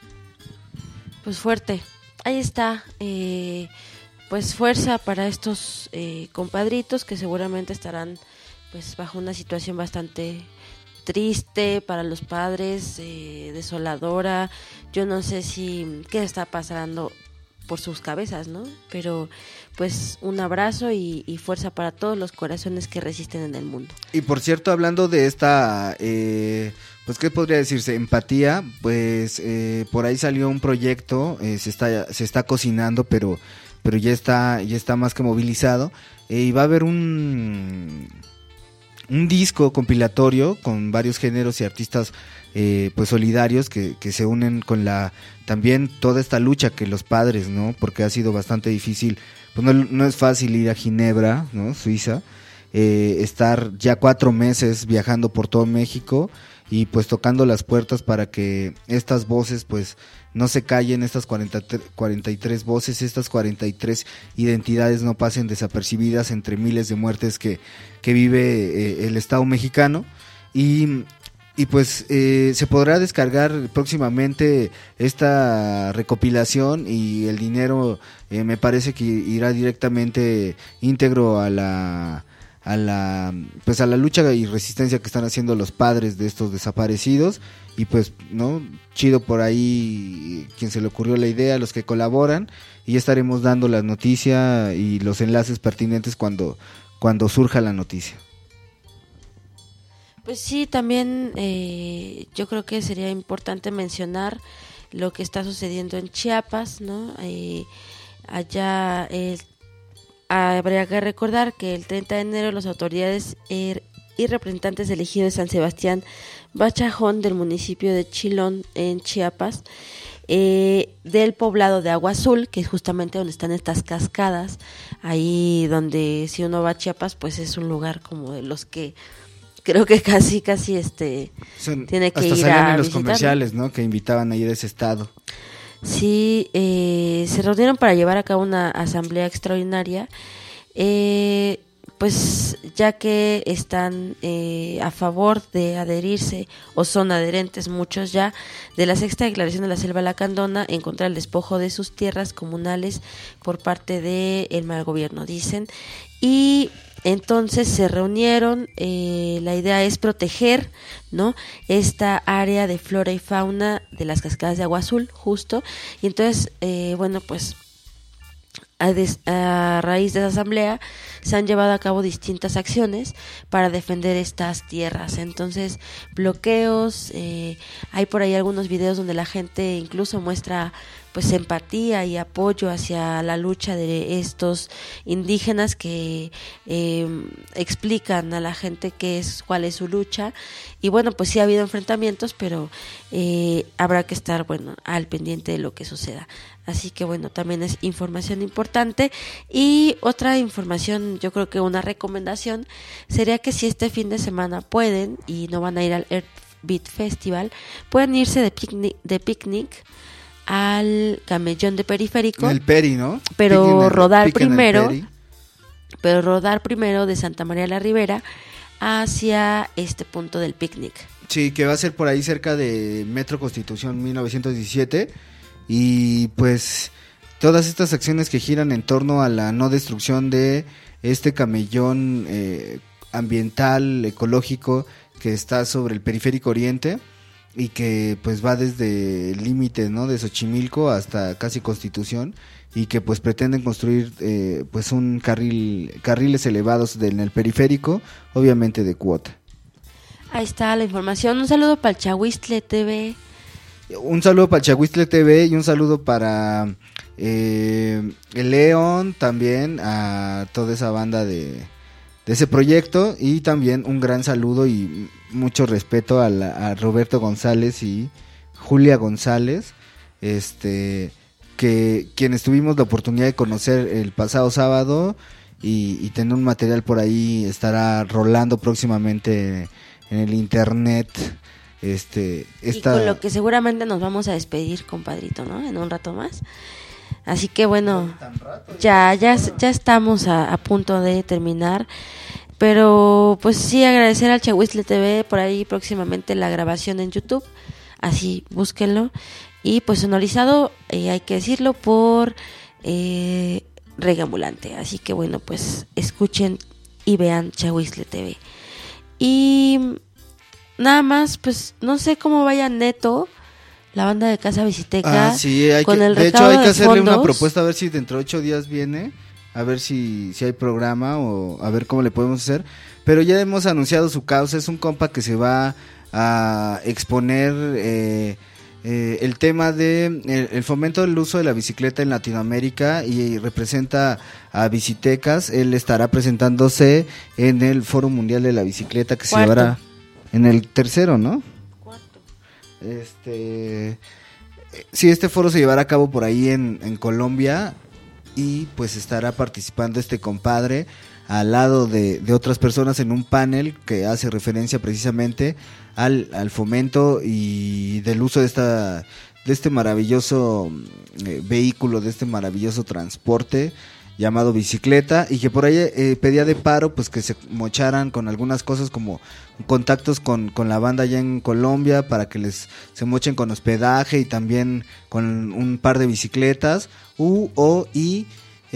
Pues fuerte, ahí está, eh... pues fuerza para estos eh, compadritos que seguramente estarán pues bajo una situación bastante triste para los padres, eh, desoladora. Yo no sé si qué está pasando por sus cabezas, ¿no? Pero pues un abrazo y, y fuerza para todos los corazones que resisten en el mundo. Y por cierto, hablando de esta, eh, pues qué podría decirse, empatía, pues eh, por ahí salió un proyecto, eh, se está se está cocinando, pero pero ya está ya está más que movilizado, eh, y va a haber un un disco compilatorio con varios géneros y artistas eh, pues solidarios que, que se unen con la también toda esta lucha que los padres, ¿no? Porque ha sido bastante difícil, pues no, no es fácil ir a Ginebra, ¿no? Suiza, eh, estar ya cuatro meses viajando por todo México y pues tocando las puertas para que estas voces pues no se callen, estas cuarenta, cuarenta y tres voces, estas cuarenta y tres identidades no pasen desapercibidas entre miles de muertes que, que vive eh, el Estado mexicano. Y, y pues eh, se podrá descargar próximamente esta recopilación y el dinero eh, me parece que irá directamente íntegro a la a la pues a la lucha y resistencia que están haciendo los padres de estos desaparecidos. Y pues, ¿no? Chido por ahí quien se le ocurrió la idea, los que colaboran, y ya estaremos dando la noticia y los enlaces pertinentes cuando, cuando surja la noticia. Pues sí, también eh, yo creo que sería importante mencionar lo que está sucediendo en Chiapas, ¿no? Eh, allá el habría que recordar que el treinta de enero las autoridades er, y representantes elegidos de San Sebastián Bachajón del municipio de Chilón en Chiapas, eh, del poblado de Agua Azul, que es justamente donde están estas cascadas, ahí donde si uno va a Chiapas pues es un lugar como de los que creo que casi casi este Son, tiene que hasta ir salían a en los visitar, comerciales, ¿no? Que invitaban a ir a ese estado. Sí, eh, se reunieron para llevar a cabo una asamblea extraordinaria, eh, pues ya que están eh, a favor de adherirse, o son adherentes muchos ya, de la sexta declaración de la Selva Lacandona en contra del despojo de sus tierras comunales por parte del mal gobierno, dicen. Y entonces se reunieron, eh, la idea es proteger, ¿no?, esta área de flora y fauna de las cascadas de Agua Azul, justo. Y entonces, eh, bueno, pues a, des, a raíz de esa asamblea se han llevado a cabo distintas acciones para defender estas tierras. Entonces, bloqueos, eh, hay por ahí algunos videos donde la gente incluso muestra pues empatía y apoyo hacia la lucha de estos indígenas que eh, explican a la gente qué es, cuál es su lucha. Y bueno, pues sí ha habido enfrentamientos, pero eh, habrá que estar, bueno, al pendiente de lo que suceda. Así que bueno, también es información importante. Y otra información, yo creo que una recomendación sería que si este fin de semana pueden y no van a ir al Earth Beat Festival, pueden irse de picnic, de picnic al camellón de Periférico. En el Peri, ¿no? Pero el, rodar primero, pero rodar primero de Santa María la Ribera hacia este punto del picnic. Sí, que va a ser por ahí cerca de Metro Constitución mil novecientos diecisiete. Y pues todas estas acciones que giran en torno a la no destrucción de este camellón eh, ambiental, ecológico, que está sobre el Periférico Oriente y que pues va desde el límite, ¿no?, de Xochimilco hasta casi Constitución, y que pues pretenden construir eh, pues un carril carriles elevados del, en el periférico, obviamente de cuota. Ahí está la información. Un saludo para el Chahuistle T V. Un saludo para el Chahuistle T V y un saludo para eh, el León, también a toda esa banda de, de ese proyecto, y también un gran saludo y mucho respeto a, la, a Roberto González y Julia González, este que quienes tuvimos la oportunidad de conocer el pasado sábado y, y tener un material por ahí, estará rolando próximamente en el internet. Este, esta... Y con lo que seguramente nos vamos a despedir, compadrito, ¿no?, en un rato más. Así que bueno, ya ya ya estamos a, a punto de terminar, pero pues sí, agradecer al Chahuistle T V, por ahí próximamente la grabación en YouTube, así búsquenlo. Y pues sonorizado, eh, hay que decirlo, por eh, Reggae Ambulante. Así que bueno, pues escuchen y vean Chahuistle T V. Y nada más, pues no sé cómo vaya Neto, la banda de Casa Visiteca. Ah, sí, hay con que, el de hecho hay que de hacerle fondos. una propuesta, a ver si dentro de ocho días viene, a ver si, si hay programa o a ver cómo le podemos hacer. Pero ya hemos anunciado su causa, es un compa que se va a exponer eh, eh, el tema de el, el fomento del uso de la bicicleta en Latinoamérica, y representa a Visitecas. Él estará presentándose en el Foro Mundial de la Bicicleta, que Cuarto. se llevará en el tercero, ¿no? Cuarto. Este, sí, este foro se llevará a cabo por ahí en, en Colombia, y pues estará participando este compadre al lado de, de otras personas en un panel que hace referencia precisamente al, al fomento y del uso de esta de este maravilloso eh, vehículo, de este maravilloso transporte llamado bicicleta, y que por ahí eh, pedía de paro pues que se mocharan con algunas cosas, como contactos con, con la banda allá en Colombia para que les se mochen con hospedaje y también con un par de bicicletas u o y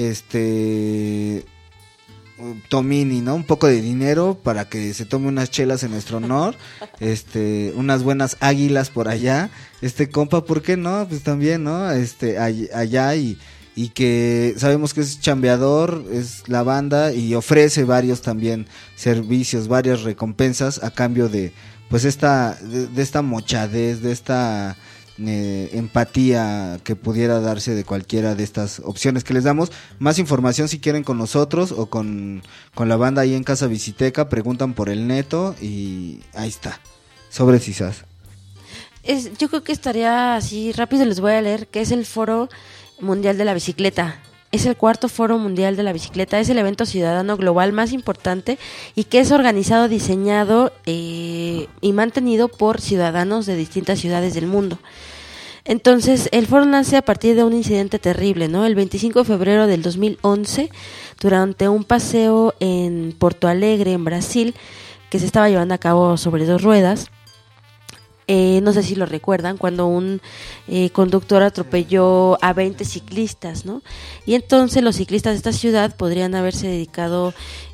este Tomini, ¿no? Un poco de dinero para que se tome unas chelas en nuestro honor, este, unas buenas águilas por allá, este compa, ¿por qué no? Pues también, ¿no? Este, all- allá y, y que sabemos que es chambeador, es la banda, y ofrece varios también servicios, varias recompensas a cambio de, pues esta, de, de esta mochadez, de esta eh, empatía que pudiera darse de cualquiera de estas opciones que les damos. Más información si quieren con nosotros o con, con la banda ahí en Casa Visiteca, preguntan por el Neto y ahí está, sobre Cisas. Es, yo creo que estaría así, rápido les voy a leer, que es el Foro Mundial de la Bicicleta. Es el cuarto Foro Mundial de la Bicicleta, es el evento ciudadano global más importante y que es organizado, diseñado eh, y mantenido por ciudadanos de distintas ciudades del mundo. Entonces, el foro nace a partir de un incidente terrible, ¿no? El veinticinco de febrero del dos mil once, durante un paseo en Porto Alegre, en Brasil, que se estaba llevando a cabo sobre dos ruedas. Eh, no sé si lo recuerdan, cuando un eh, conductor atropelló a veinte ciclistas, ¿no? Y entonces los ciclistas de esta ciudad podrían haberse dedicado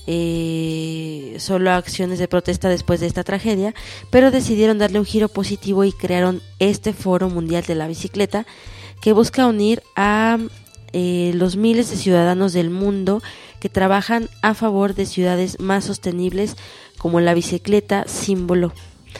eh, solo a acciones de protesta después de esta tragedia, pero decidieron darle un giro positivo y crearon este Foro Mundial de la Bicicleta, que busca unir a eh, los miles de ciudadanos del mundo que trabajan a favor de ciudades más sostenibles, como la bicicleta, símbolo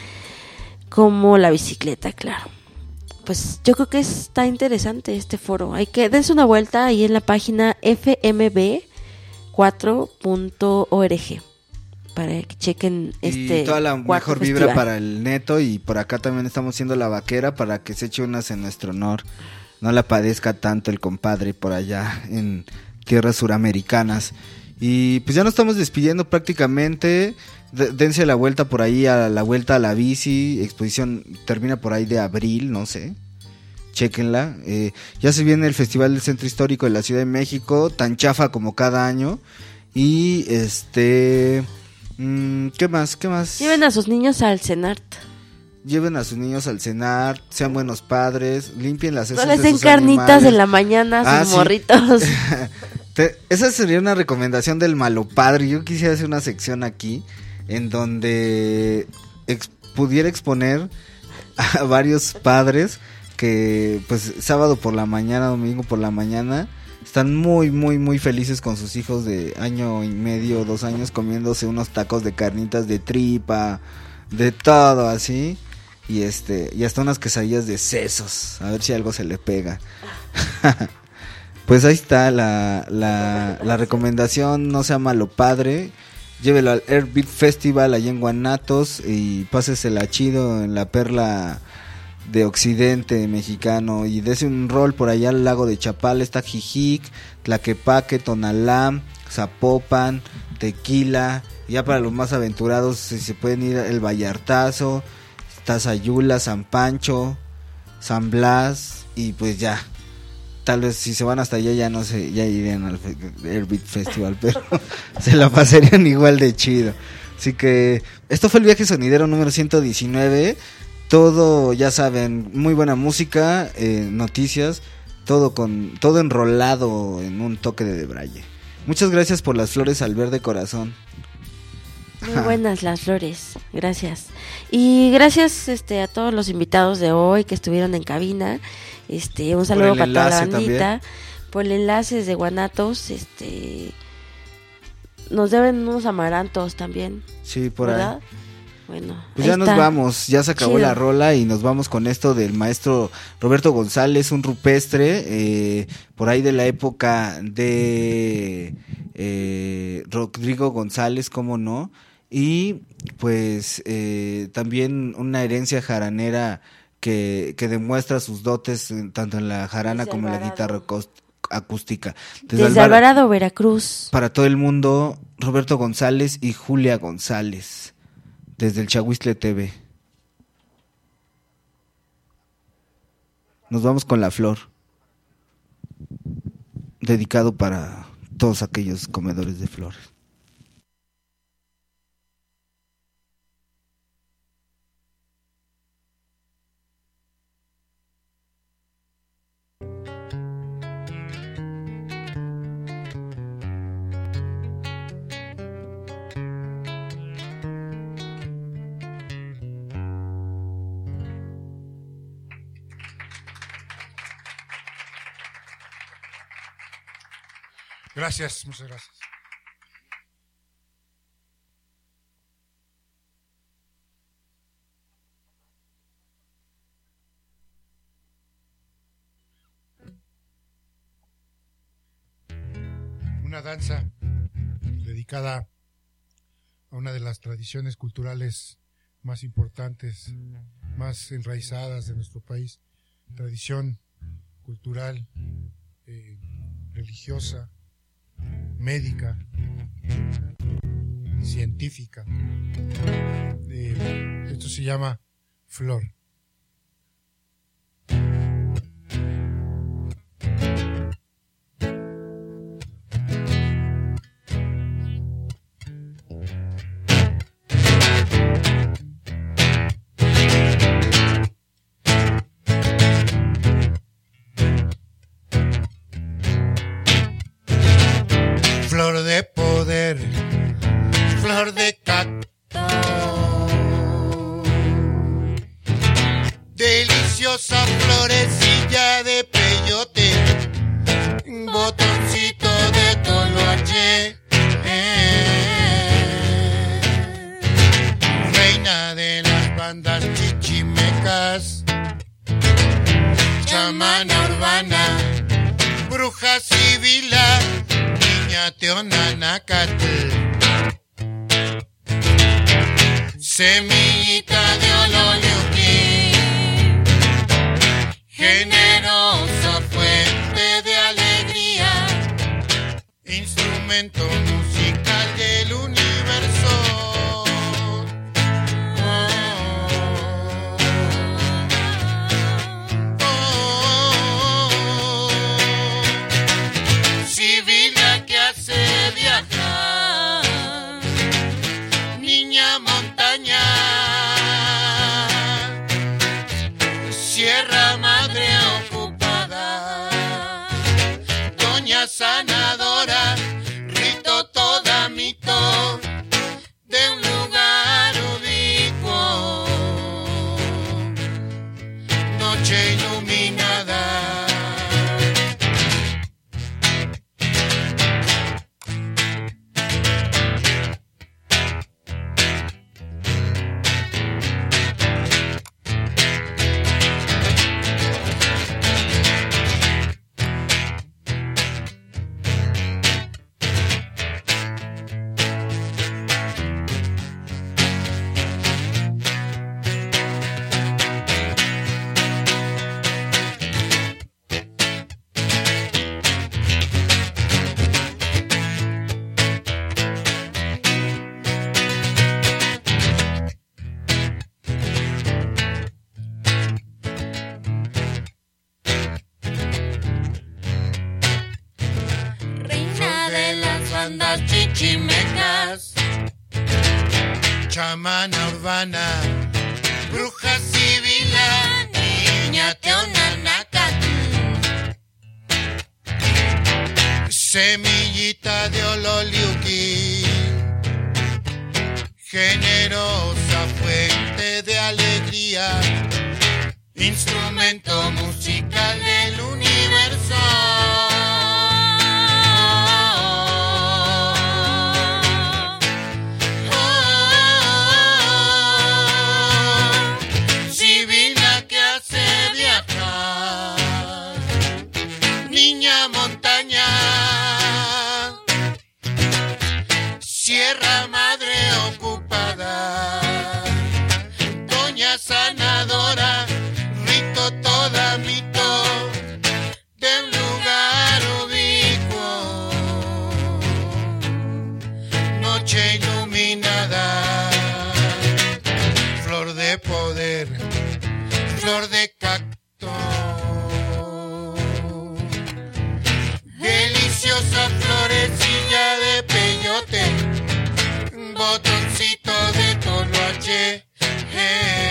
como la bicicleta, claro. Pues yo creo que está interesante este foro. Hay que dense una vuelta ahí en la página f m b cuatro punto org para que chequen este y toda la mejor vibra festival. para el Neto, y por acá también estamos siendo la vaquera para que se eche unas en nuestro honor. No la padezca tanto el compadre por allá en tierras suramericanas. Y pues ya nos estamos despidiendo prácticamente. D- dense la vuelta por ahí, a la vuelta a la bici. Exposición termina por ahí de abril, no sé. Chéquenla. Eh, ya se viene el Festival del Centro Histórico de la Ciudad de México, tan chafa como cada año. Y este... Mmm, ¿qué más? ¿Qué más? Lleven a sus niños al CENART. Lleven a sus niños al cenar, sean buenos padres, limpien las heces No les de den sus carnitas animales. en la mañana a Ah, sus sí. morritos. Te- esa sería una recomendación del malo padre. Yo quisiera hacer una sección aquí en donde ex- pudiera exponer a varios padres que pues sábado por la mañana, domingo por la mañana están muy muy muy felices con sus hijos de año y medio, dos años, comiéndose unos tacos de carnitas de tripa, de todo así, y este y hasta unas quesadillas de sesos, a ver si algo se le pega. Pues ahí está la, la, la recomendación, no sea malo padre, llévelo al Airbeat Festival allá en Guanatos y pásesela chido en la perla de occidente mexicano, y dese un rol por allá al lago de Chapala. Está Jijic, Tlaquepaque, Tonalá, Zapopan, Tequila. Ya para los más aventurados, si se pueden ir el Vallartazo, está Sayula, San Pancho, San Blas, y pues ya. Tal vez si se van hasta allá ya no sé, ya irían al fe- Airbeat Festival, pero se la pasarían igual de chido. Así que esto fue el viaje sonidero número ciento diecinueve. Todo, ya saben, muy buena música, eh, noticias, todo con todo enrolado en un toque de debraye. Muchas gracias por las flores al verde corazón. Muy buenas las flores, gracias. Y gracias este a todos los invitados de hoy que estuvieron en cabina. Este, un saludo el para toda la enlace bandita. también. Por el enlace desde Guanatos, este nos deben unos amarantos también. Sí, por ¿verdad? ahí. Bueno, Pues ahí ya nos está. vamos, ya se acabó Chido. la rola y nos vamos con esto del maestro Roberto González, un rupestre, eh, por ahí de la época de eh, Rodrigo González, cómo no, y pues eh, también una herencia jaranera que, que demuestra sus dotes eh, tanto en la jarana Desde como en la Alvarado. guitarra acúst- acústica. Desde Alvar- Alvarado, Veracruz. Para todo el mundo, Roberto González y Julia González. Desde el Chahuistle T V. Nos vamos con La Flor. Dedicado para todos aquellos comedores de flores. Gracias, muchas gracias. una danza dedicada a una de las tradiciones culturales más importantes, más enraizadas de nuestro país, tradición cultural, eh, religiosa, médica, científica. Eh, esto se llama Flor. Flor de poder, flor de cacto, deliciosa florecilla de peyote, botoncito de toloache, eh, reina de las bandas chichimecas, chamana urbana, bruja civila, Teonanacatl, semillita de ololiuqui, generosa fuente de alegría, instrumento musical del universo. Niña montaña, Sierra Madre ocupada, doña sanadora, rito toda mito de un lugar ubicuo, noche iluminada. Chichimecas, chamana urbana, bruja civila, niña teonanacatl, semillita de ololiuqui, generosa fuente de alegría, instrumento musical del universo. Niña montaña, Sierra Madre ocupada, doña sanadora, rito toda mito de un lugar ubicuo, noche iluminada, flor de poder, flor de cacto, deliciosa florecilla de peyote, botoncito de toloache, eh.